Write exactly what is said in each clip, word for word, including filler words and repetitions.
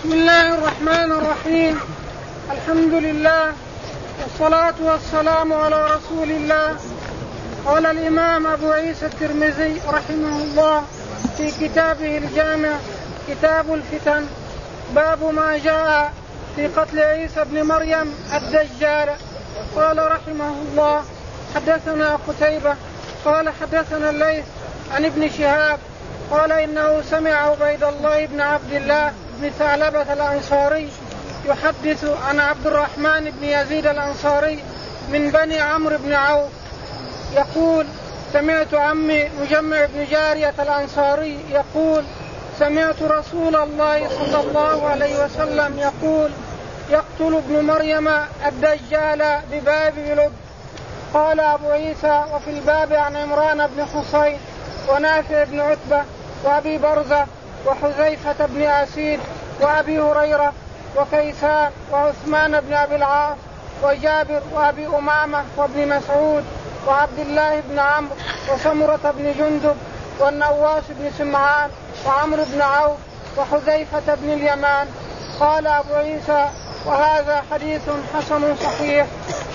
بسم الله الرحمن الرحيم. الحمد لله والصلاة والسلام على رسول الله. قال الإمام أبو عيسى الترمذي رحمه الله في كتابه الجامع كتاب الفتن باب ما جاء في قتل عيسى بن مريم الدجال. قال رحمه الله حدثنا قتيبة قال حدثنا الليث عن ابن شهاب قال إنه سمع عبيد الله بن عبد الله بن ثعلبة الأنصاري يحدث عن عبد الرحمن بن يزيد الأنصاري من بني عمرو بن عوف يقول سمعت عمي مجمع بن جارية الأنصاري يقول سمعت رسول الله صلى الله عليه وسلم يقول يقتل ابن مريم الدجال بباب لد. قال أبو عيسى وفي الباب عن عمران بن حصين ونافع بن عتبة وأبي برزة وحذيفة بن أسيد وأبي هريرة وكيسان وعثمان بن أبي العاص وجابر وأبي أمامة وابن مسعود وعبد الله بن عمرو وسمرة بن جندب والنواس بن سمعان وعمرو بن عوف وحذيفة بن اليمان. قال أبو عيسى وهذا حديث حسن صحيح.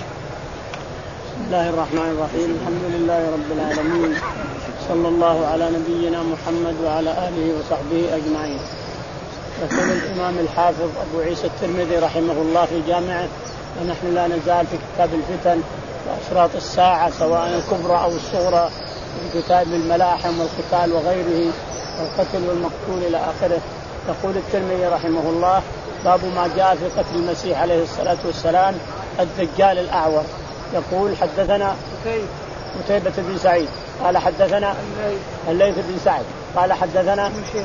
بسم الله الرحمن الرحيم. الحمد لله رب العالمين صلى الله على نبينا محمد وعلى آله وصحبه أجمعين. يقول الإمام الحافظ أبو عيسى الترمذي رحمه الله في جامعه ونحن لا نزال في كتاب الفتن وأشراط الساعة سواء الكبرى أو الصغرى في كتاب الملاحم والقتال وغيره والقتل والمقتول إلى آخره. يقول الترمذي رحمه الله باب ما جاء في قتل المسيح عليه الصلاة والسلام الدجال الأعور. يقول حدثنا قتيبة بن سعيد قال حدثنا الليث بن سعد قال حدثنا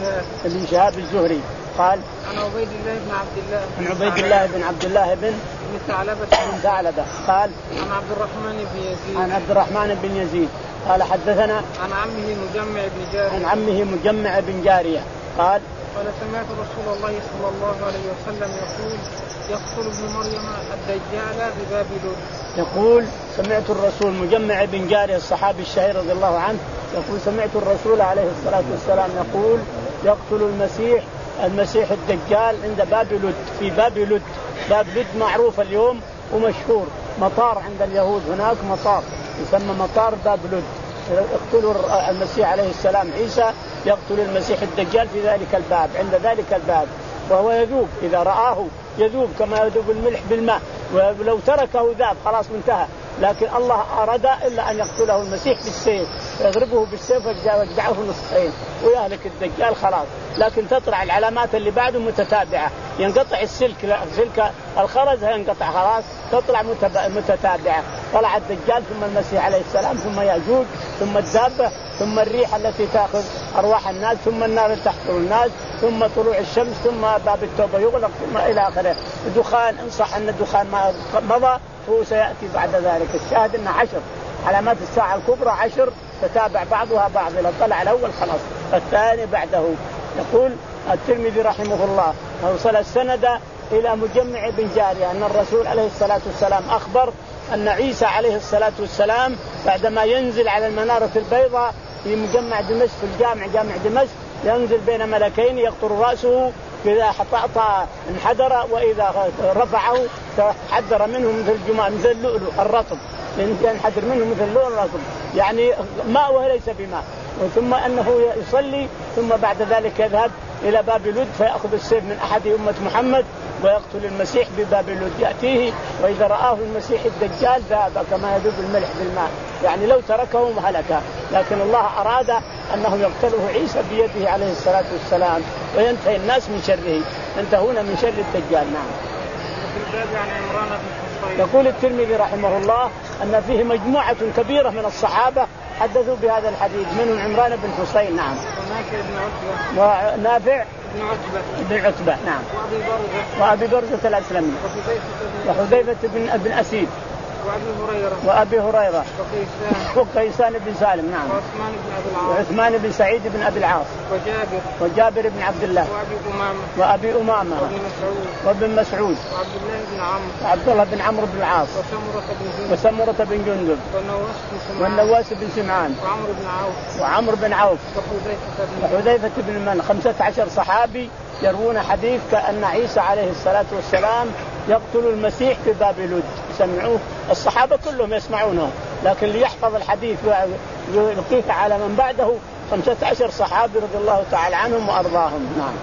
ابن شهاب الزهري قال عن عبيد الله بن عبد الله عن عبيد الله بن عبد الله بن ثعلبة بن ثعلبة قال عن عبد الرحمن بن يزيد عن عبد الرحمن بن يزيد قال حدثنا عن عمه مجمع بن جارية عن عمه مجمع بن جارية قال قال سمعت رسول الله صلى الله عليه وسلم يقول يقتل ابن مريم الدجال بباب لد. يقول سمعت الرسول مجمع بن جارية الصحابي الشهير رضي الله عنه يقول سمعت الرسول عليه الصلاة والسلام يقول يقتل المسيح المسيح الدجال عند باب لد في باب لد. باب لد معروف اليوم ومشهور مطار عند اليهود هناك مطار يسمى مطار باب لد. يقتل المسيح عليه السلام عيسى يقتل المسيح الدجال في ذلك الباب عند ذلك الباب وهو يذوب إذا رآه يذوب كما يذوب الملح بالماء ولو تركه ذاب خلاص منتهى. لكن الله أراد إلا أن يقتله المسيح بالسيف يضربه بالسيف ويجعله نصفين ويهلك الدجال خلاص. لكن تطلع العلامات اللي بعده متتابعة ينقطع السلك سلك الخرز ينقطع خلاص تطلع متتابعة. طلع الدجال ثم المسيح عليه السلام ثم يأجوج ثم الدابة ثم الريح التي تأخذ أرواح الناس ثم النار التي تحضر الناس ثم طلوع الشمس ثم باب التوبة يغلق ثم إلى آخره. الدخان إن صح أن الدخان ما مضى هو سيأتي بعد ذلك. الشاهد أن عشر علامات الساعة الكبرى عشر تتابع بعضها بعض إذا طلع الأول خلاص الثاني بعده. يقول الترمذي رحمه الله أوصل السند إلى مجمع بن جارية أن الرسول عليه الصلاة والسلام أخبر أن عيسى عليه الصلاة والسلام بعدما ينزل على المنارة البيضاء في مجمع دمشق في الجامع جامع دمشق ينزل بين ملكين يقطر رأسه إذا حطأ انحدر وإذا رفعه تحدر منه مثل الجمال مثل اللؤلؤ الرطب ينحدر منه مثل اللؤلؤ الرطب يعني ماء وليس بماء. ثم أنه يصلي ثم بعد ذلك يذهب إلى باب لد فيأخذ السيف من أحد أمة محمد ويقتل المسيح بباب لد يأتيه وإذا رآه المسيح الدجال ذهب كما يذوب الملح بالماء يعني لو تركه هلك. لكن الله أراد أنه يقتله عيسى بيده عليه الصلاة والسلام وينتهي الناس من شره ينتهون من شر الدجال. نعم. يقول الترمذي رحمه الله أن فيه مجموعة كبيرة من الصحابة حدثوا بهذا الحديث منهم عمران بن حصين نعم ونافع بن عتبة بن عتبة نعم وأبي برزة الأسلمي وحذيفة بن ابن أسيد وأبي هريرة وأبي هريرة وكيسان وكيسان بن سالم نعم وعثمان بن أبي العاص وعثمان بن سعيد بن أبي العاص وجابر وجابر بن عبد الله وأبي أمامة وأبي أمامة وابن مسعود وابن مسعود وعبد الله بن عمرو وعبد الله بن عمرو بن العاص وسمرة بن جندب وسمرة بن جندب والنواس بن سمعان وعمرو بن عوف وعمرو بن عوف وحذيفة بن وحذيفة بن من خمسة عشر صحابي يروون حديث كأن عيسى عليه الصلاة والسلام يقتل المسيح في باب لد، سمعوه الصحابة كلهم يسمعونه، لكن ليحفظ الحديث ويلقيه على من بعده خمسة عشر صحابي رضي الله تعالى عنهم وأرضاهم. نعم.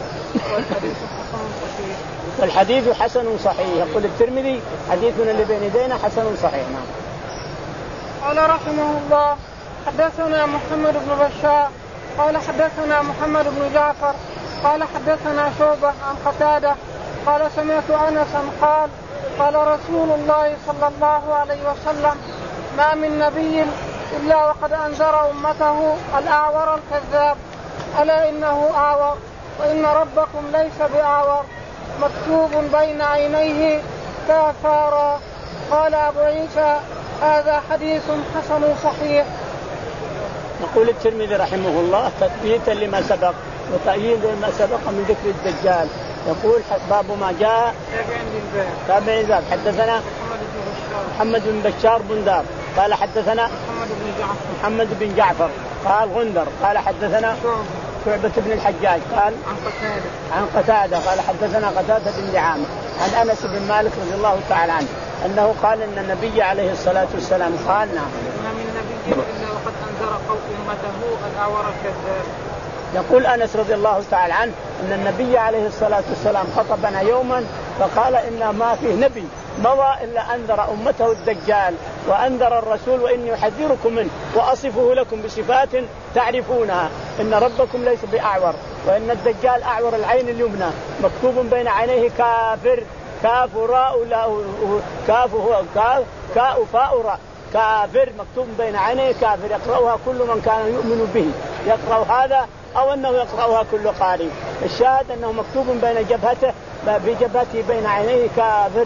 والحديث حسن صحيح. يقول الترمذي حديثنا اللي بين يدينا حسن صحيح. نعم. قال رحمه الله حدثنا محمد بن بشار قال حدثنا محمد بن جعفر قال حدثنا شعبة عن قتادة قال سمعت أنسا قال قال رسول الله صلى الله عليه وسلم ما من نبي إلا وقد أنذر أمته الأعور الكذاب ألا إنه أعور وإن ربكم ليس بأعور مكتوب بين عينيه كافارا. قال أبو عيسى هذا حديث حسن صحيح. يقول الترمذي رحمه الله تثبيتا لما سبق وتأييدا لما سبق من ذكر الدجال، يقول باب ما جاء تابع الباب. حدثنا محمد بن بشار بندار قال حدثنا محمد بن جعفر قال غندر قال حدثنا شعبة بن الحجاج قال عن قتادة عن قتادة قال حدثنا قتادة بن دعامة عن أنس بن مالك رضي الله تعالى عنه أنه قال أن النبي عليه الصلاة والسلام قال نعم ما من نبي إلا وقد أنذر قوم أمته الأعور الكذاب. يقول أنس رضي الله تعالى عنه أن النبي عليه الصلاة والسلام خطبنا يوما فقال إن ما فيه نبي مضى إلا أنذر أمته الدجال وأنذر الرسول وإني أحذركم منه وأصفه لكم بصفات تعرفونها إن ربكم ليس بأعور وإن الدجال أعور العين اليمنى مكتوب بين عينيه كافر كاف راء كاف هو كاف كاء فاء راء كافر مكتوب بين عينيه كافر يقرأها كل من كان يؤمن به يقرأ هذا أو أنه يقرأها كل قارئ. الشاهد أنه مكتوب بين جبهته بجبهته بين عينيه كافر.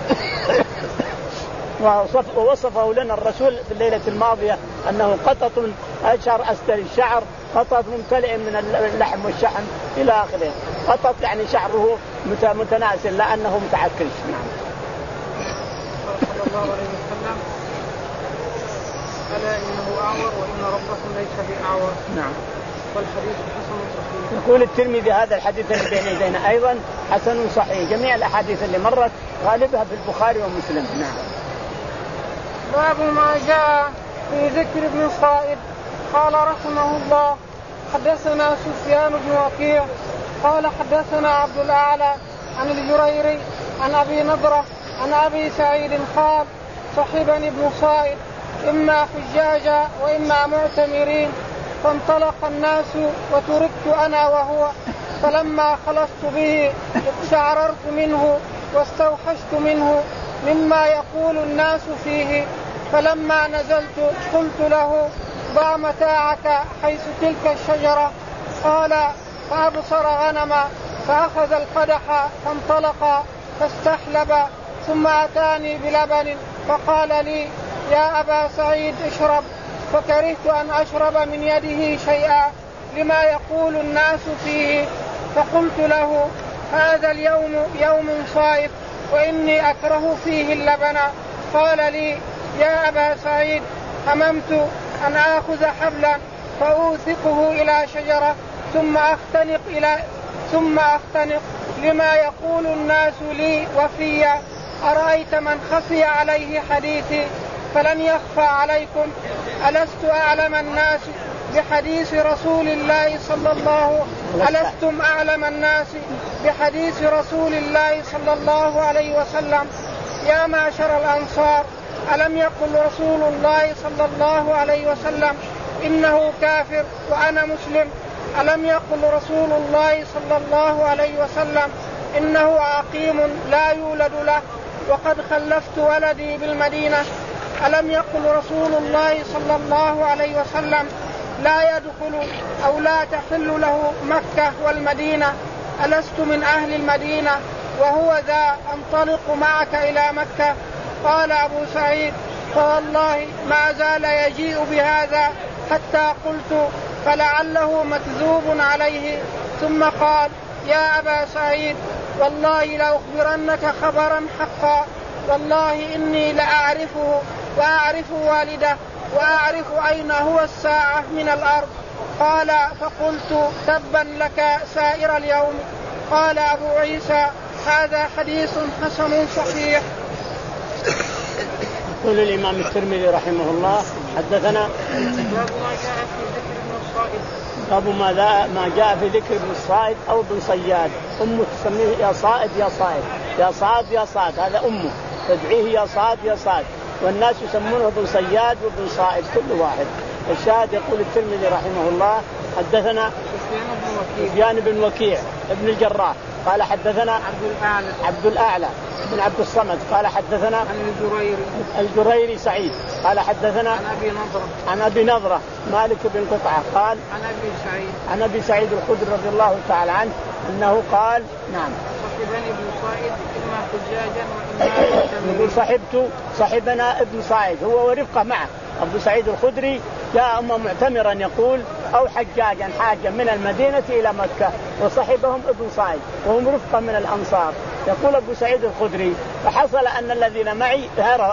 ووصفه لنا الرسول في الليلة الماضية أنه قطط أشعر أستر الشعر قطط ممتلئ من اللحم والشحم إلى آخره. قطط يعني شعره متناسل لا أنه متعكش. نعم. صلى الله عليه وسلم ألا إنه أعور وإن ربكم ليس بأعور. نعم. والحديث حسن صحيح. يقول الترمذي هذا الحديث اللي بين يدينا أيضا حسن صحيح. جميع الأحاديث اللي مرت غالبها في البخاري ومسلم. نعم. باب ما جاء في ذكر ابن صائب. قال رحمه الله حدثنا سفيان بن وكيع قال حدثنا عبد الأعلى عن الجريري عن أبي نضرة عن أبي سعيد قال صحبني ابن صائب إما حجاجا وإما معتمرين فانطلق الناس وتركت أنا وهو فلما خلصت به اقشعررت منه واستوحشت منه مما يقول الناس فيه فلما نزلت قلت له ضع متاعك حيث تلك الشجرة قال فأبصر غنما فأخذ القدح فانطلق فاستحلب ثم أتاني بلبن فقال لي يا أبا سعيد اشرب فكرهت أن أشرب من يده شيئا لما يقول الناس فيه فقلت له هذا اليوم يوم صائب وإني أكره فيه اللبن قال لي يا أبا سعيد هممت أن آخذ حبلا فأوثقه إلى شجرة ثم أختنق إلى ثم أختنق لما يقول الناس لي وفي أرأيت من خفي عليه حديثي فلن يخفى عليكم ألست أعلم الناس بحديث رسول الله صلى الله ألستم أعلم الناس بحديث رسول الله صلى الله عليه وسلم يا معشر الأنصار ألم يقل رسول الله صلى الله عليه وسلم إنه كافر وأنا مسلم ألم يقل رسول الله صلى الله عليه وسلم إنه عقيم لا يولد له وقد خلفت ولدي بالمدينة ألم يقل رسول الله صلى الله عليه وسلم لا يدخل أو لا تحل له مكة والمدينة ألست من أهل المدينة وهو ذا أنطلق معك إلى مكة قال أبو سعيد فوالله ما زال يجيء بهذا حتى قلت فلعله مكذوب عليه ثم قال يا أبا سعيد والله لأخبرنك خبرا حقا والله إني لأعرفه وأعرف والده وأعرف أين هو الساعة من الأرض قال فقلت تبا لك سائر اليوم. قال أبو عيسى هذا حديث حسن صحيح. يقول الإمام الترمذي رحمه الله حدثنا باب ما جاء في ذكر ابن الصائد. باب ما جاء في ذكر ابن الصائد أو ابن صياد. أمه تسميه يا صائد يا صائد يا صاد يا صاد، هذا أمه تدعيه يا صاد يا صاد، والناس يسمونه ابن صياد وابن صائد كل واحد. الشاهد يقول الترمذي رحمه الله حدثنا سفيان بن وكيع ابن الجراح قال حدثنا عبد الأعلى عبد الأعلى بن عبد الصمد قال حدثنا عن الجريري الجريري سعيد قال حدثنا عن أبي نضرة عن أبي نضرة مالك بن قطعة قال عن أبي سعيد عن أبي سعيد الخدري رضي الله تعالى عنه أنه قال نعم صحبني ابن صائد إما حجاجا وإما يقول صحبت صحبنا ابن صائد هو ورفقه معه. أبو سعيد الخدري جاء أما معتمرا يقول أو حجاجا حاجا من المدينة إلى مكة وصحبهم ابن صائد وهم رفقة من الأنصار. يقول أبو سعيد الخدري فحصل أن الذين معي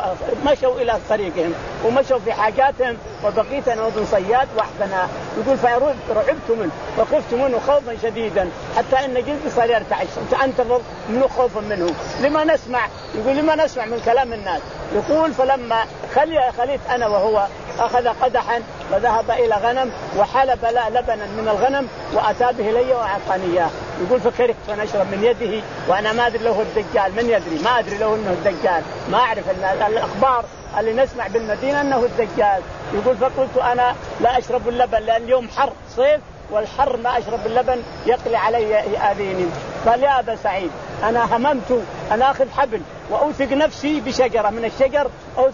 مشوا إلى طريقهم ومشوا في حاجاتهم وبقيت أنا وابن صياد وحدنا. يقول فرعبت منه وخفت منه خوفا شديدا حتى أن جلدي صار يرتعش أنتظر منه خوفا منه. لما نسمع يقول لما نسمع من كلام الناس. يقول فلما خلي خليت أنا وهو أخذ قدحا وذهب إلى غنم وحلب لبنا من الغنم وأتى به لي وأعطاني. يقول فكرهت فنشرب من يده وأنا ما أدري له الدجال، من يدري ما أدري له أنه الدجال، ما أعرف الأخبار اللي نسمع بالمدينة أنه الدجال. يقول فقلت أنا لا أشرب اللبن لأن اليوم حر صيف والحر ما أشرب اللبن يقلي علي آذيني. قال يا أبا سعيد أنا هممت أن أخذ حبل وأوثق نفسي بشجرة من الشجر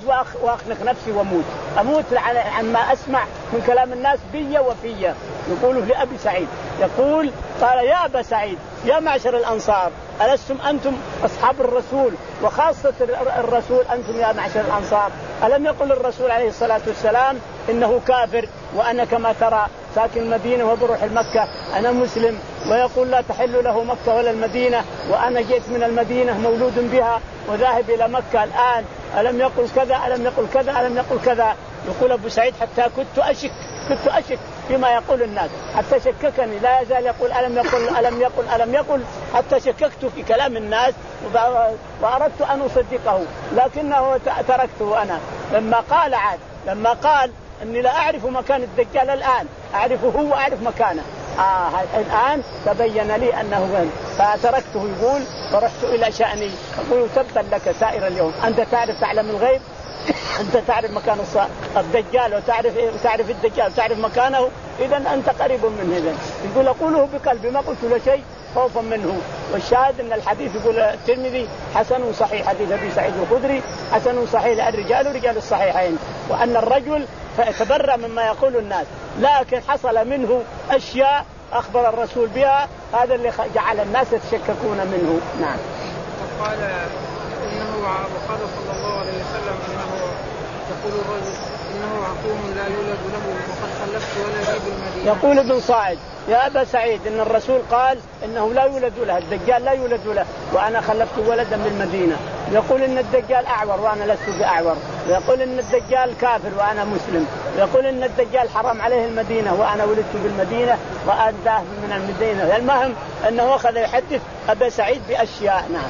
وأخنق نفسي وأموت أموت عن ما أسمع من كلام الناس بي وفي. يقول لأبي سعيد يقول قال يا أبا سعيد يا معشر الأنصار ألستم أنتم أصحاب الرسول وخاصة الرسول أنتم يا معشر الأنصار؟ ألم يقل الرسول عليه الصلاة والسلام إنه كافر وأنا كما ترى ساكن المدينة وبروح المكة أنا مسلم، ويقول لا تحل له مكة ولا المدينة وأنا جئت من المدينة مولود بها وذاهب إلى مكة الآن، ألم يقل كذا ألم يقل كذا ألم يقل كذا. يقول أبو سعيد حتى كنت أشك كنت أشك فيما يقول الناس حتى شككني لا يزال يقول ألم يقل ألم يقل ألم يقل حتى شككت في كلام الناس وأردت أن أصدقه لكنه تركته. أنا لما قال عاد لما قال أني لا أعرف مكان الدجال الآن أعرفه هو أعرف مكانه آه الآن تبين لي أنه غن فتركته. يقول فرحت إلى شأني أقول تبا لك سائر اليوم أنت تعرف تعلم الغيب أنت تعرف مكان الدجال وتعرف تعرف الدجال وتعرف مكانه إذا أنت قريب منه. إذن يقول أقوله بقلبي ما قلت له شيء خوفا منه. والشاهد أن الحديث يقول الترمذي حسن صحيح حديث أبي سعيد الخدري حسن صحيح الرجال رجال الصحيحين وأن الرجل تبرأ مما يقول الناس لكن حصل منه أشياء أخبر الرسول بها هذا اللي جعل الناس يتشككون منه. نعم. وقال إنه وقال صلى الله عليه وسلم إنه يقول الرجل إنه عقوم لا يولد له وقد خلفت ولدي بالمدينة. يقول ابن صاعد يا أبا سعيد إن الرسول قال إنه لا يولد له الدجال لا يولد له وأنا خلفت ولدا بالمدينة. يقول إن الدجال أعور وأنا لست بأعور. يقول إن الدجال كافر وأنا مسلم. يقول إن الدجال حرام عليه المدينة وأنا ولدت بالمدينة وأنده من المدينة. المهم أنه أخذ يحدث أبا سعيد بأشياء. نعم.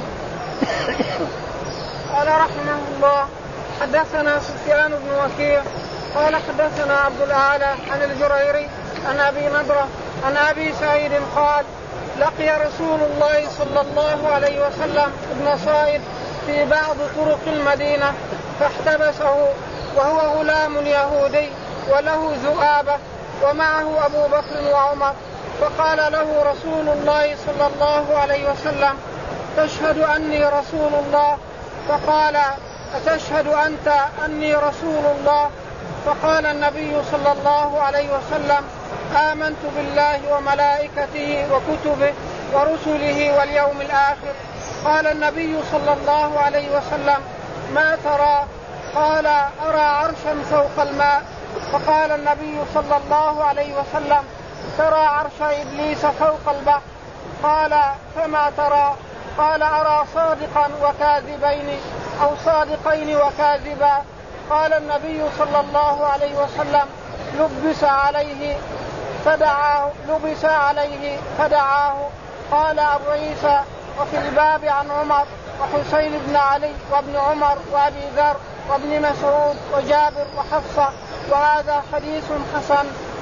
قال رحمه الله حدثنا سفيان بن وكيع قال حدثنا عبد الأعلى عن الجريري عن أبي نضرة عن أبي سعيد قال لقي رسول الله صلى الله عليه وسلم ابن صائد في بعض طرق المدينة فاحتبسه وهو غلام يهودي وله ذؤابة ومعه أبو بكر وعمر فقال له رسول الله صلى الله عليه وسلم تشهد أني رسول الله؟ فقال أتشهد أنت أني رسول الله؟ فقال النبي صلى الله عليه وسلم آمنت بالله وملائكته وكتبه ورسله واليوم الآخر. قال النبي صلى الله عليه وسلم ما ترى؟ قال أرى عرشا فوق الماء. فقال النبي صلى الله عليه وسلم ترى عرش إبليس فوق البحر. قال فما ترى؟ قال أرى صادقا وكاذبين أو صادقين وكاذبا. قال النبي صلى الله عليه وسلم لبس عليه فدعاه لبس عليه فدعاه. قال أبو عيسى: وفي الباب عن عمر وحسين بن علي وابن عمر وأبي ذر وابن مسعود وجابر وحفصة، وهذا حديث حسن.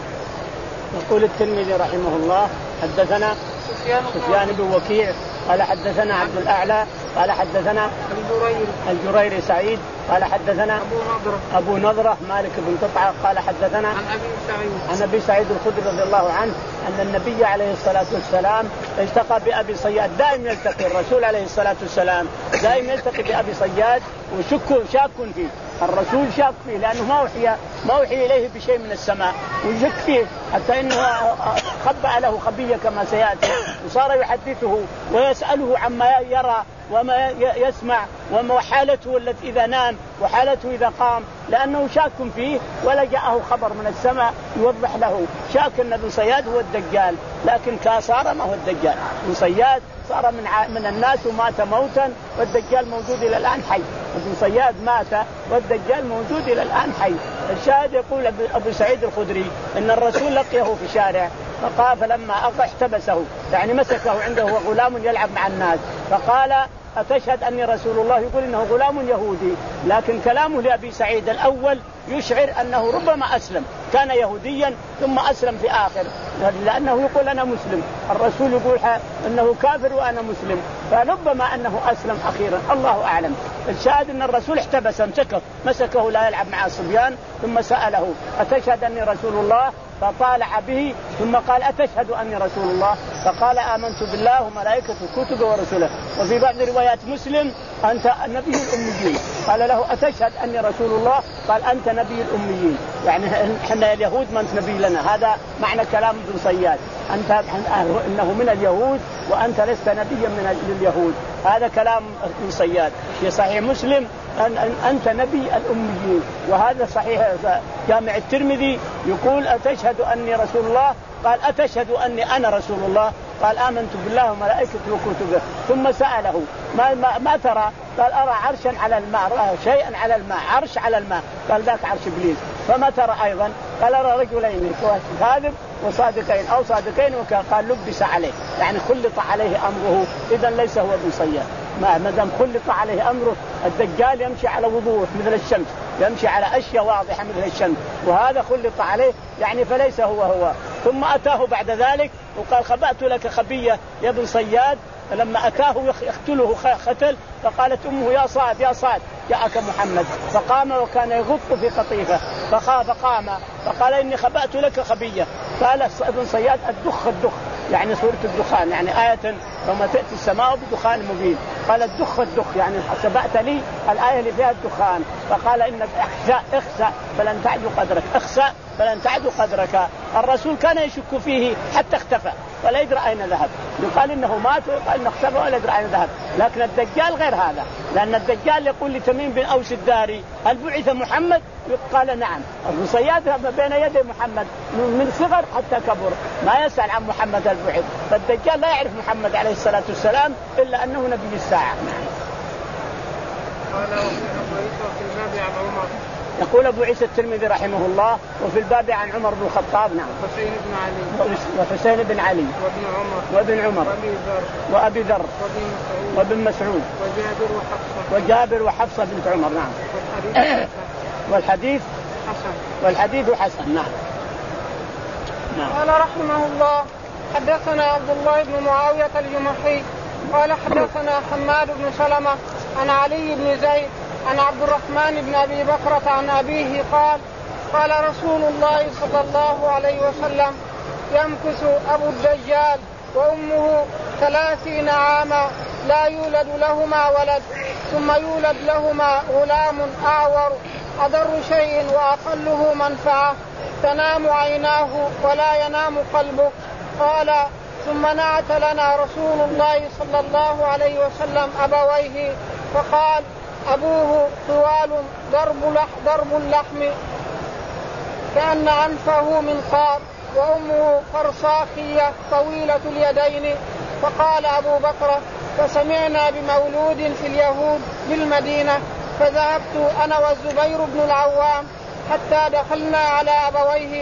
يقول الترمذي رحمه الله: حدثنا سفيان بن وكيع قال حدثنا عبد الأعلى قال حدثنا الجريري الجريري سعيد قال حدثنا أبو نضرة أبو نضرة مالك بن قطعة قال حدثنا عن أبي سعيد عن أبي سعيد الخدري رضي الله عنه أن النبي عليه الصلاة والسلام التقى بأبي صياد. دائما يلتقي الرسول عليه الصلاة والسلام دائما يلتقي بأبي صياد وشك شاك فيه. الرسول شاك فيه لأنه ما وحي ما وحي إليه بشيء من السماء وشك فيه حتى إنه خبأ له خبية كما سيأتي وصار يحدثه ويسأله عما يرى وما يسمع وما حالته التي إذا نام وحالته إذا قام لأنه شاك فيه ولا جاءه خبر من السماء يوضح له. شاك أن ابن صياد هو الدجال لكن صار ما هو الدجال. ابن صياد صار من من الناس ومات موتا والدجال موجود إلى الآن حي. ابن صياد مات والدجال موجود إلى الآن حي. الشاهد يقول أبو سعيد الخدري إن الرسول لقيه في شارع فقال فلما أقع احتبسه يعني مسكه عنده غلام يلعب مع الناس فقال: أتشهد أني رسول الله؟ يقول إنه غلام يهودي لكن كلامه لأبي سعيد الأول يشعر أنه ربما أسلم كان يهوديا ثم أسلم في آخر لأنه يقول أنا مسلم. الرسول يقول أنه كافر وأنا مسلم فربما أنه أسلم أخيرا الله أعلم. الشاهد أن الرسول احتبس مسكه مسكه لا يلعب مع الصبيان ثم سأله: أتشهد أني رسول الله؟ فطالع به ثم قال: أتشهد أني رسول الله؟ فقال: آمنت بالله وملائكته وكتبه ورسله. وفي بعض روايات مسلم: أنت نبي الأميين. قال له: أتشهد أني رسول الله؟ قال: أنت نبي الأميين. يعني إحنا اليهود ما أنت نبي لنا. هذا معنى كلام ابن صياد أنت إنه من اليهود وأنت لست نبيا من اليهود. هذا كلام ابن صياد. في صحيح مسلم أن أنت نبي الأميين. وهذا صحيح جامع الترمذي يقول: أتشهد أني رسول الله؟ قال: أتشهد أني أنا رسول الله؟ قال: آمنت بالله وملائكته وكتبه. ثم سأله: ما, ما, ما ترى؟ قال: أرى عرشا على الماء، رأى شيئا على الماء، عرش على الماء. قال: ذاك عرش إبليس. فما ترى أيضا؟ قال: أرى رجلين كاذب وصادقين أو صادقين وكان. قال: لبس عليه يعني خلط عليه أمره. إذن ليس هو ابن صياد. ما دام خلط عليه أمره. الدجال يمشي على وضوح مثل الشمس يمشي على أشياء واضحة مثل الشمس وهذا خلط عليه يعني فليس هو هو. ثم أتاه بعد ذلك وقال: خبأت لك خبية يا ابن صياد. لما أتاه يقتله ختل فقالت أمه: يا صاد يا صاد جاءك محمد. فقام وكان يغط في قطيفة فخاف قام فقال: إني خبأت لك خبية. قال ابن صياد: الدخ الدخ يعني صورة الدخان يعني آية لما تأتي السماء بدخان مبين. قال: الدخ الدخ يعني سبأت لي الآية اللي فيها الدخان. فقال: إنك اخسأ اخسأ فلن تعدو قدرك اخسأ فلن تعدو قدرك. الرسول كان يشك فيه حتى اختفى ولا يدرى أين ذهب. يقال إنه مات ويقال إنه اختفى ولا يدرى أين ذهب. لكن الدجال غير هذا لأن الدجال يقول لتميم بن أوس الداري: هل بعث محمد؟ قال: نعم. ابن صياد بين يدي محمد من صغر حتى كبر ما يسأل عن محمد هل بعث. فالدجال لا يعرف محمد عليه الصلاة والسلام إلا أنه نبي الساعة. يقول أبو عيسى الترمذي رحمه الله: وفي الباب عن عمر بن الخطاب. نعم. حسين بن علي وحسين بن علي وابن عمر وابن عمر وابي ذر وابي ذر وابن وابن مسعود وجابر وحفصة وجابر وحفصة بنت عمر. نعم. والحديث حسن والحديث حسن. نعم. نعم. قال رحمه الله: حدثنا عبد الله بن معاوية الجمحي قال حدثنا حماد بن سلمة عن علي بن زيد عن عبد الرحمن بن أبي بكرة عن أبيه قال: قال رسول الله صلى الله عليه وسلم: يمكث أبو الدجال وأمه ثلاثين عاما لا يولد لهما ولد ثم يولد لهما غلام أعور أضر شيء وأقله منفعة تنام عيناه ولا ينام قلبه. قال: ثم نعت لنا رسول الله صلى الله عليه وسلم أبويه فقال: أبوه طوال ضرب لح ضرب اللحم كأن أنفه منقار وأمه فرصاخية طويلة اليدين. فقال أبو بكر: فسمعنا بمولود في اليهود بالمدينة فذهبت أنا والزبير بن العوام حتى دخلنا على أبويه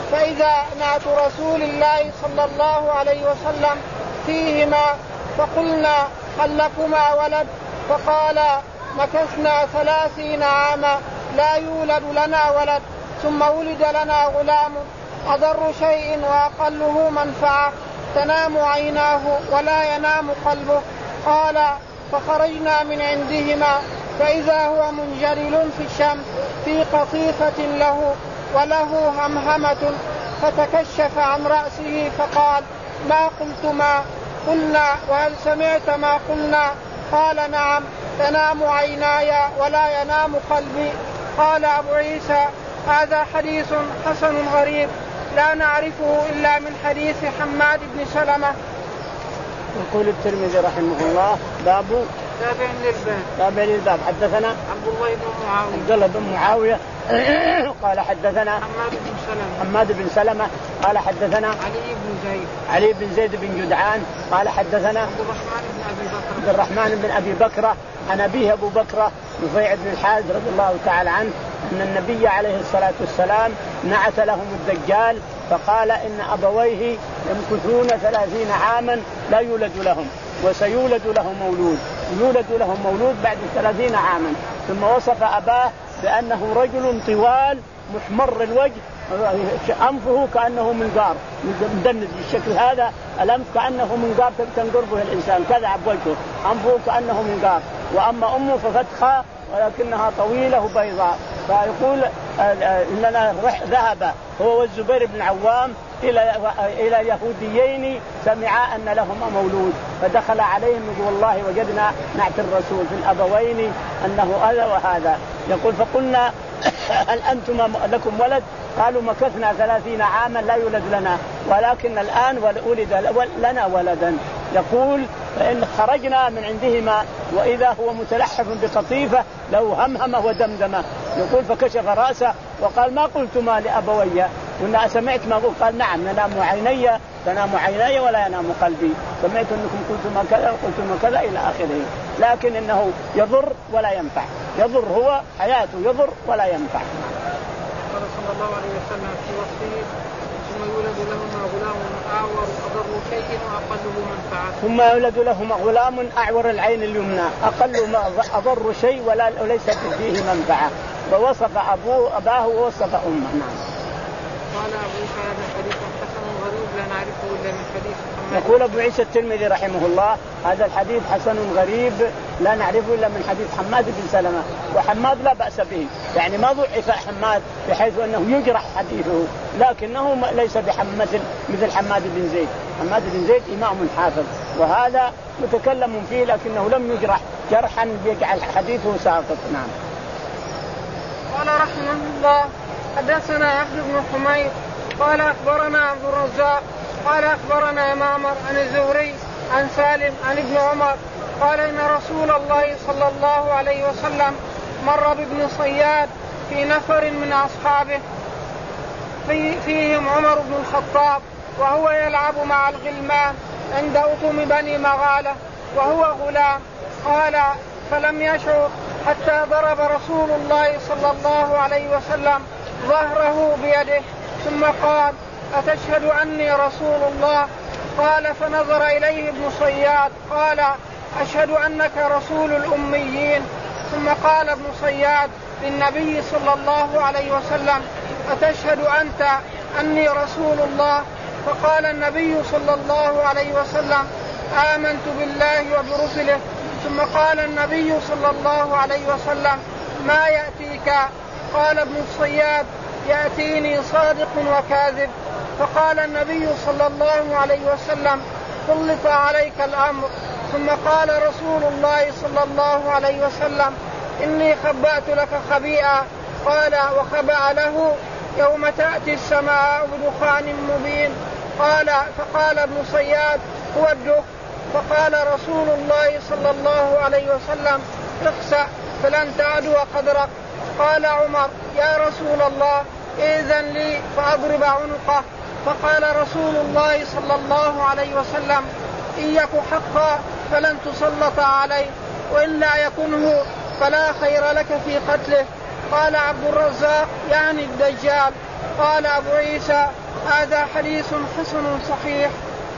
فإذا نعت رسول الله صلى الله عليه وسلم فيهما فقلنا هل لكما ولد؟ فقال مكثنا ثلاثين عاما لا يولد لنا ولد ثم ولد لنا غلام أضر شيء وأقله منفعة تنام عيناه ولا ينام قلبه. قال فخرجنا من عندهما فإذا هو منجرل في الشمس في قطيفة له وله همهمة فتكشف عن رأسه فقال ما قلتما؟ قلنا وهل سمعت ما قلنا؟ قال نعم تنام عيناي ولا ينام قلبي. قال أبو عيسى هذا حديث حسن غريب لا نعرفه إلا من حديث حماد بن سلمة. يقول الترمذي رحمه الله باب تابع للباب تابع للباب حدثنا عبد الله بن معاوية عبد الله بن معاوية قال حدثنا حماد بن سلمة حماد بن سلمة قال حدثنا علي بن زيد علي بن زيد بن جدعان قال حدثنا عبد الرحمن بن أبي بكر عبد الرحمن بن أبي بكر عن أبيه أبو بكر نفيع بن الحارث رضي الله تعالى عنه أن النبي عليه الصلاة والسلام نعت لهم الدجال فقال إن أبويه يمكثون ثلاثين عاما لا يولد لهم وسيولد له مولود يولد له مولود بعد ثلاثين عاما. ثم وصف أباه بأنه رجل طوال محمر الوجه أنفه كأنه منقار مدند بالشكل هذا الأنف كأنه منقار تنقر به الإنسان كذا بوجهه أنفه كأنه منقار. وأما أمه ففتخة ولكنها طويلة وبيضاء. فيقول إننا ذهب هو والزبير بن العوام إلى إلى يهوديين سمعا أن لهما مولود فدخل عليهم يقول والله وجدنا نعت الرسول في الأبوين أنه هذا وهذا. يقول فقلنا هل أنتم لكم ولد؟ قالوا مكثنا ثلاثين عاما لا يولد لنا ولكن الآن ولد لنا ولدا. يقول فإن خرجنا من عندهما وإذا هو متلحف بقطيفة له همهمة ودمدمة. يقول فكشف رأسه وقال ما قلتما لأبوي؟ قلنا سمعت ما قلت؟ قال نعم ننام عيني تنام عيني ولا ينام قلبي سمعت أنكم قلتما كذا وقلتما كذا إلى آخره. لكن إنه يضر ولا ينفع يضر هو حياته يضر ولا ينفع. قال صلى الله عليه وسلم في وصفه ثم يولد لهما غلام أعور أضر شيء وأقله منفعة ثم يولد لهما غلام أعور العين اليمنى أقل ما أضر شيء ولا وليس فيه منفعة. ووصف أبوه أباه ووصف أمه. نعم. قال أبو عيسى هذا حديث حسن غريب لا نعرفه إلا من حديث حماد. يقول أبو عيسى الترمذي رحمه الله هذا الحديث حسن غريب لا نعرفه إلا من حديث حماد بن سلمة. وحماد لا بأس به يعني ما ضعف حماد بحيث أنه يجرح حديثه لكنه ليس بحمد مثل حماد بن زيد. حماد بن زيد إمام حافظ وهذا متكلم فيه لكنه لم يجرح جرحا يجعل حديثه ساقط. نعم. قال رحمه الله حدثنا عبد بن حميد قال أخبرنا عبد الرزاق قال أخبرنا معمر عن الزهري عن سالم عن ابن عمر قال إن رسول الله صلى الله عليه وسلم مر بابن صياد في نفر من أصحابه في فيهم عمر بن الخطاب وهو يلعب مع الغلمان عند أطم بني مغالة وهو غلام. قال فلم يشعر حتى ضرب رسول الله صلى الله عليه وسلم ظهره بيده ثم قال أتشهد أني رسول الله؟ قال فنظر إليه ابن صياد قال أشهد أنك رسول الأميين. ثم قال ابن صياد للنبي صلى الله عليه وسلم أتشهد أنت أني رسول الله؟ فقال النبي صلى الله عليه وسلم آمنت بالله وبرسله. ثم قال النبي صلى الله عليه وسلم ما يأتيك؟ قال ابن الصياد يأتيني صادق وكاذب. فقال النبي صلى الله عليه وسلم سلط عليك الأمر. ثم قال رسول الله صلى الله عليه وسلم إني خبأت لك خبيئة. قال وخبأ له يوم تأتي السماء بدخان مبين. قال فقال ابن صياد هو الدخ. فقال رسول الله صلى الله عليه وسلم اخسأ فلن تعدو قدرك. قال عمر يا رسول الله إذن لي فأضرب عنقه. فقال رسول الله صلى الله عليه وسلم إن يك حقا فلن تسلط عليه وإن لا يكنه فلا خير لك في قتله. قال عبد الرزاق يعني الدجال. قال أبو عيسى هذا حديث حسن صحيح.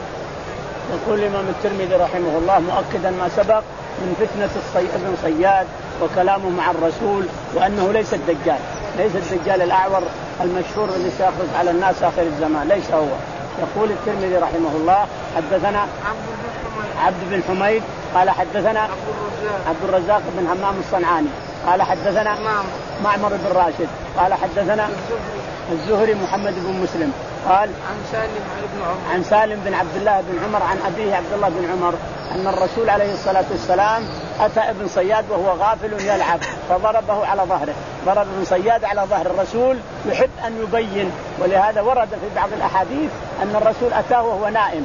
يقول الإمام الترمذي رحمه الله مؤكدا ما سبق من فتنة ابن صياد وكلامه مع الرسول وأنه ليس الدجال، ليس الدجال الأعور المشهور الذي سيخرج على الناس آخر الزمان، ليس هو. يقول الترمذي رحمه الله حدثنا عبد بن حميد قال حدثنا عبد الرزاق بن همام الصنعاني قال حدثنا معمر بن راشد قال حدثنا الزهري محمد بن مسلم قال عن سالم بن عمر عن سالم بن عبد الله بن عمر عن أبيه عبد الله بن عمر أن الرسول عليه الصلاة والسلام أتى ابن صياد وهو غافل يلعب فضربه على ظهره. ضرب ابن صياد على ظهر الرسول يحب أن يبين، ولهذا ورد في بعض الأحاديث أن الرسول أتاه وهو نائم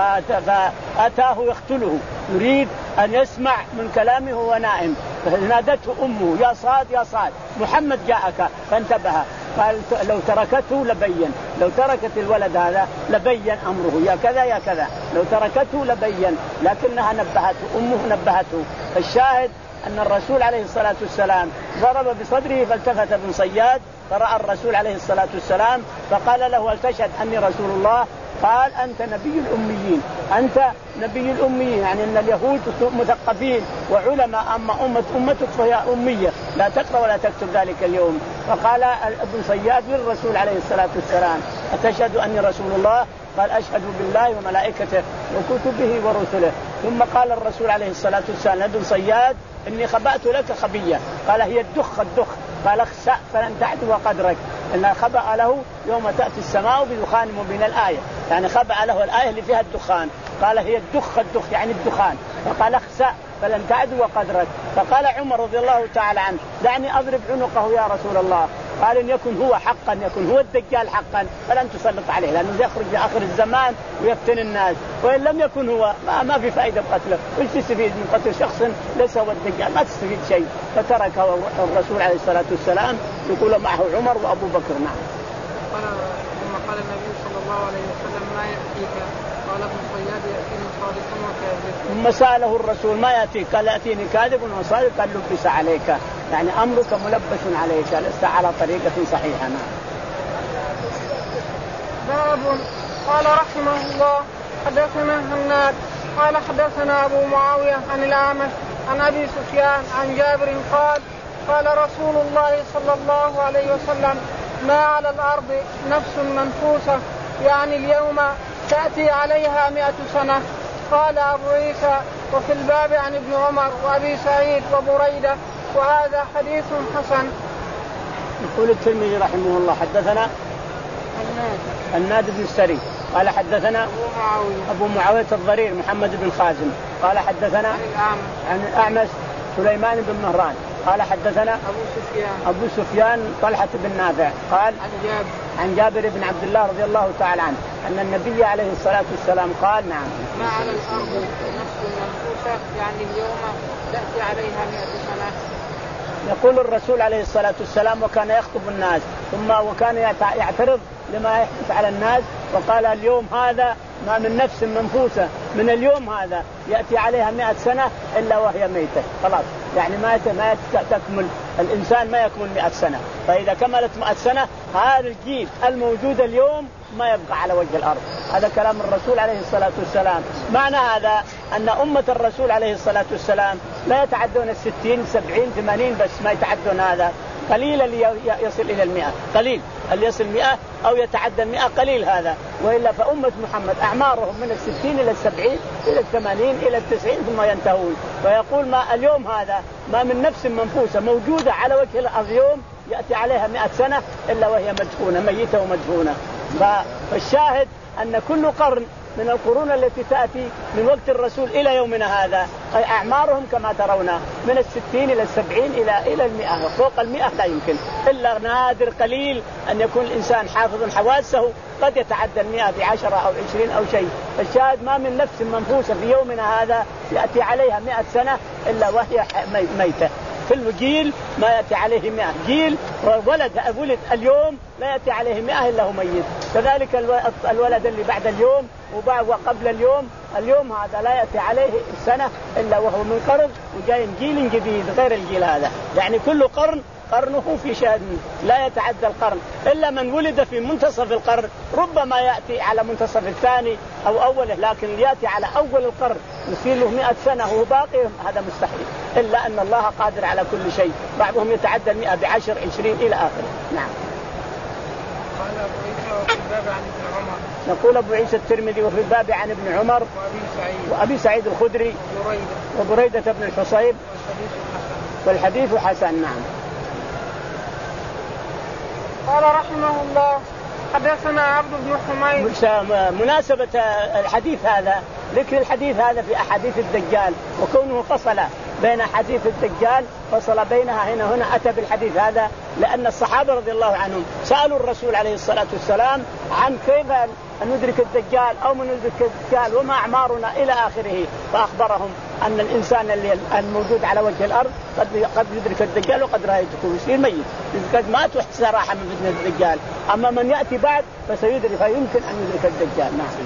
فأتاه يقتله، يريد أن يسمع من كلامه وهو نائم، فنادته أمه يا صاد يا صاد محمد جاءك، فانتبه قال لو تركته لبين، لو تركت الولد هذا لبين أمره يا كذا يا كذا، لو تركته لبين، لكنها نبهته أمه نبهته. فالشاهد أن الرسول عليه الصلاة والسلام ضرب بصدره فالتفت ابن صياد فرأى الرسول عليه الصلاة والسلام فقال له هل تشهد أني رسول الله؟ قال أنت نبي الأميين، أنت نبي الأميين، يعني أن اليهود مثقفين وعلماء، أما أمة أمتك فهي أمية لا تقرأ ولا تكتب ذلك اليوم. فقال ابن صياد للرسول عليه الصلاة والسلام أتشهد أني رسول الله؟ قال أشهد بالله وملائكته وكتبه ورسله. ثم قال الرسول عليه الصلاة والسلام لابن صياد إني خبأت لك خبية، قال هي الدخ الدخ، قال اخسأ فلن تعدو قدرك، إن خبأ له يوم تأتي السماء بدخان مبين الآية، يعني خبأ له الآية اللي فيها الدخان، قال هي الدخ الدخ يعني الدخان، فقال اخسأ فلن تعدو قدرك. فقال عمر رضي الله تعالى عنه دعني أضرب عنقه يا رسول الله، قال إن يكن هو حقا، يكن هو الدجال حقا فلن تسلط عليه، لأنه يخرج في آخر الزمان ويفتن الناس، وإن لم يكن هو ما, ما في فائدة بقتله، وش تستفيد من قتل شخص ليس هو الدجال؟ ما تستفيد شيء. فتركه الرسول عليه الصلاة والسلام يقول معه عمر وأبو بكر. نعم. قال ثم قال النبي صلى الله عليه وسلم ما يأتيك؟ قال ابن صياد يأتيني صادق وكاذب. ثم سأله الرسول ما يأتيك؟ قال يأتيني كاذب وصادق، قال لبس عليك، يعني أمرك ملبس عليك، لست على طريقة صحيحة. باب. قال رحمه الله حدثنا هناد قال حدثنا أبو معاوية عن الأعمش عن أبي سفيان عن جابر قال قال رسول الله صلى الله عليه وسلم ما على الأرض نفس منفوسة، يعني اليوم تأتي عليها مئة سنة. قال أبو عيسى وفي الباب عن ابن عمر وأبي سعيد وبريدة وهذا حديث حسن. يقول الترمذي رحمه الله حدثنا الناد بن السري قال حدثنا أبو معاوية, أبو معاوية الضرير محمد بن خازم قال حدثنا عن الأعمش سليمان بن مهران قال حدثنا أبو سفيان أبو سفيان طلحة بن نافع قال عن جابر عن جابر بن عبد الله رضي الله تعالى عنه أن النبي عليه الصلاة والسلام قال نعم ما على الأرض نفس منفوسة، يعني اليوم تأتي عليها مئة سنة. يقول الرسول عليه الصلاة والسلام وكان يخطب الناس ثم وكان يعترض لما يحدث على الناس، وقال اليوم هذا ما من نفس منفوسة من اليوم هذا يأتي عليها مئة سنة إلا وهي ميتة، خلاص يعني ما ما تكمل الإنسان ما يكمل مئة سنة، فإذا كملت مئة سنة هذا الجيل الموجود اليوم ما يبقى على وجه الأرض. هذا كلام الرسول عليه الصلاة والسلام. معنى هذا أن أمة الرسول عليه الصلاة والسلام لا يتعدون الستين سبعين ثمانين بس، ما يتعدون هذا، قليل اللي يصل إلى المئة، قليل اللي يصل مئة أو يتعدى المئة، قليل هذا. وإلا فأمة محمد أعمارهم من الستين إلى السبعين إلى الثمانين إلى التسعين ثم ينتهون. ويقول ما اليوم هذا ما من نفس منفوسة موجودة على وجه الأرض يوم يأتي عليها مئة سنة إلا وهي مدفونة ميتة ومدفونة. فالشاهد أن كل قرن من القرون التي تأتي من وقت الرسول إلى يومنا هذا أي أعمارهم كما ترون من الستين إلى السبعين إلى إلى المئة، وفوق المئة لا يمكن، إلا نادر قليل أن يكون الإنسان حافظ حواسه قد يتعدى المئة بعشرة أو عشرين أو شيء. الشاهد ما من نفس منفوسة في يومنا هذا يأتي عليها مئة سنة إلا وهي ميتة. في الجيل ما يأتي عليه مئة، جيل ولد ولد اليوم لا يأتي عليه مئة إلا هو ميت. كذلك الولد اللي بعد اليوم وقبل اليوم، اليوم هذا لا يأتي عليه سنة إلا وهو من قرن وجاي جيل جديد غير الجيل هذا. يعني كل قرن قرنه في شهر لا يتعدى القرن، إلا من ولد في منتصف القرن ربما يأتي على منتصف الثاني أو أوله، لكن يأتي على أول القرن يصير له مئة سنة وهو باقي هذا مستحيل، إلا أن الله قادر على كل شيء. بعضهم يتعدى المئة بعشر عشرين إلى آخره. نعم. قال أبو عيسى وفي الباب عن ابن عمر. يقول أبو عيسى الترمذي وفي الباب عن ابن عمر وأبي سعيد, وأبي سعيد الخدري وبريدة بن الحصيب والحديث حسن. نعم. قال رحمه الله حدثنا عبد بن حميد. مناسبة الحديث هذا ذكر الحديث هذا في أحاديث الدجال، وكونه فصل بين حديث الدجال فصل بينها هنا هنا أتى بالحديث هذا، لأن الصحابة رضي الله عنهم سألوا الرسول عليه الصلاة والسلام عن كيف ندرك الدجال أو من ندرك الدجال وما أعمارنا إلى آخره، فأخبرهم أن الإنسان اللي الموجود على وجه الأرض قد قد يدرك الدجال وقد رأيته يصير ميت، قد مات صراحة من فتنة الدجال، أما من يأتي بعد فسيدرك فيمكن أن يدرك الدجال. نعم.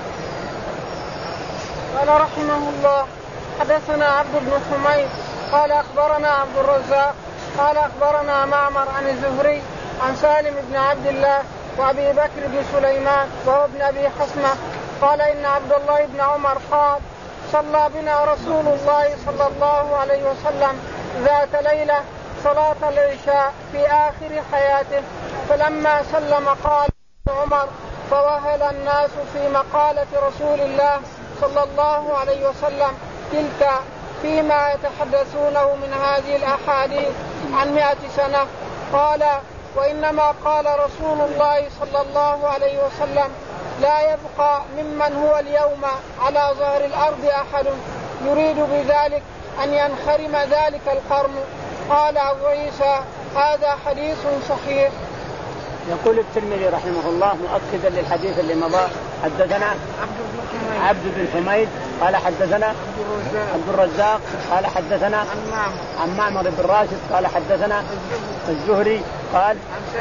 قال رحمه الله حدثنا عبد بن حميد قال أخبرنا عبد الرزاق قال أخبرنا معمر عن الزهري عن سالم بن عبد الله وأبي بكر بن سليمان وهو ابن أبي حصمة قال إن عبد الله بن عمر قال صلى بنا رسول الله صلى الله عليه وسلم ذات ليلة صلاة العشاء في آخر حياته، فلما سلم قال عمر فوهل الناس في مقالة رسول الله صلى الله عليه وسلم تلك فيما يتحدثونه من هذه الأحاديث عن مئة سنة. قال وإنما قال رسول الله صلى الله عليه وسلم لا يبقى ممن هو اليوم على ظهر الأرض أحد يريد بذلك أن ينخرم ذلك القرن. قال أبو عيسى هذا حديث صحيح. يقول الترمذي رحمه الله مؤكدا للحديث اللي مضى حدثنا عبد بن حميد قال حدثنا عبد الرزاق قال حدثنا عن معمر بن راشد قال حدثنا الزهري قال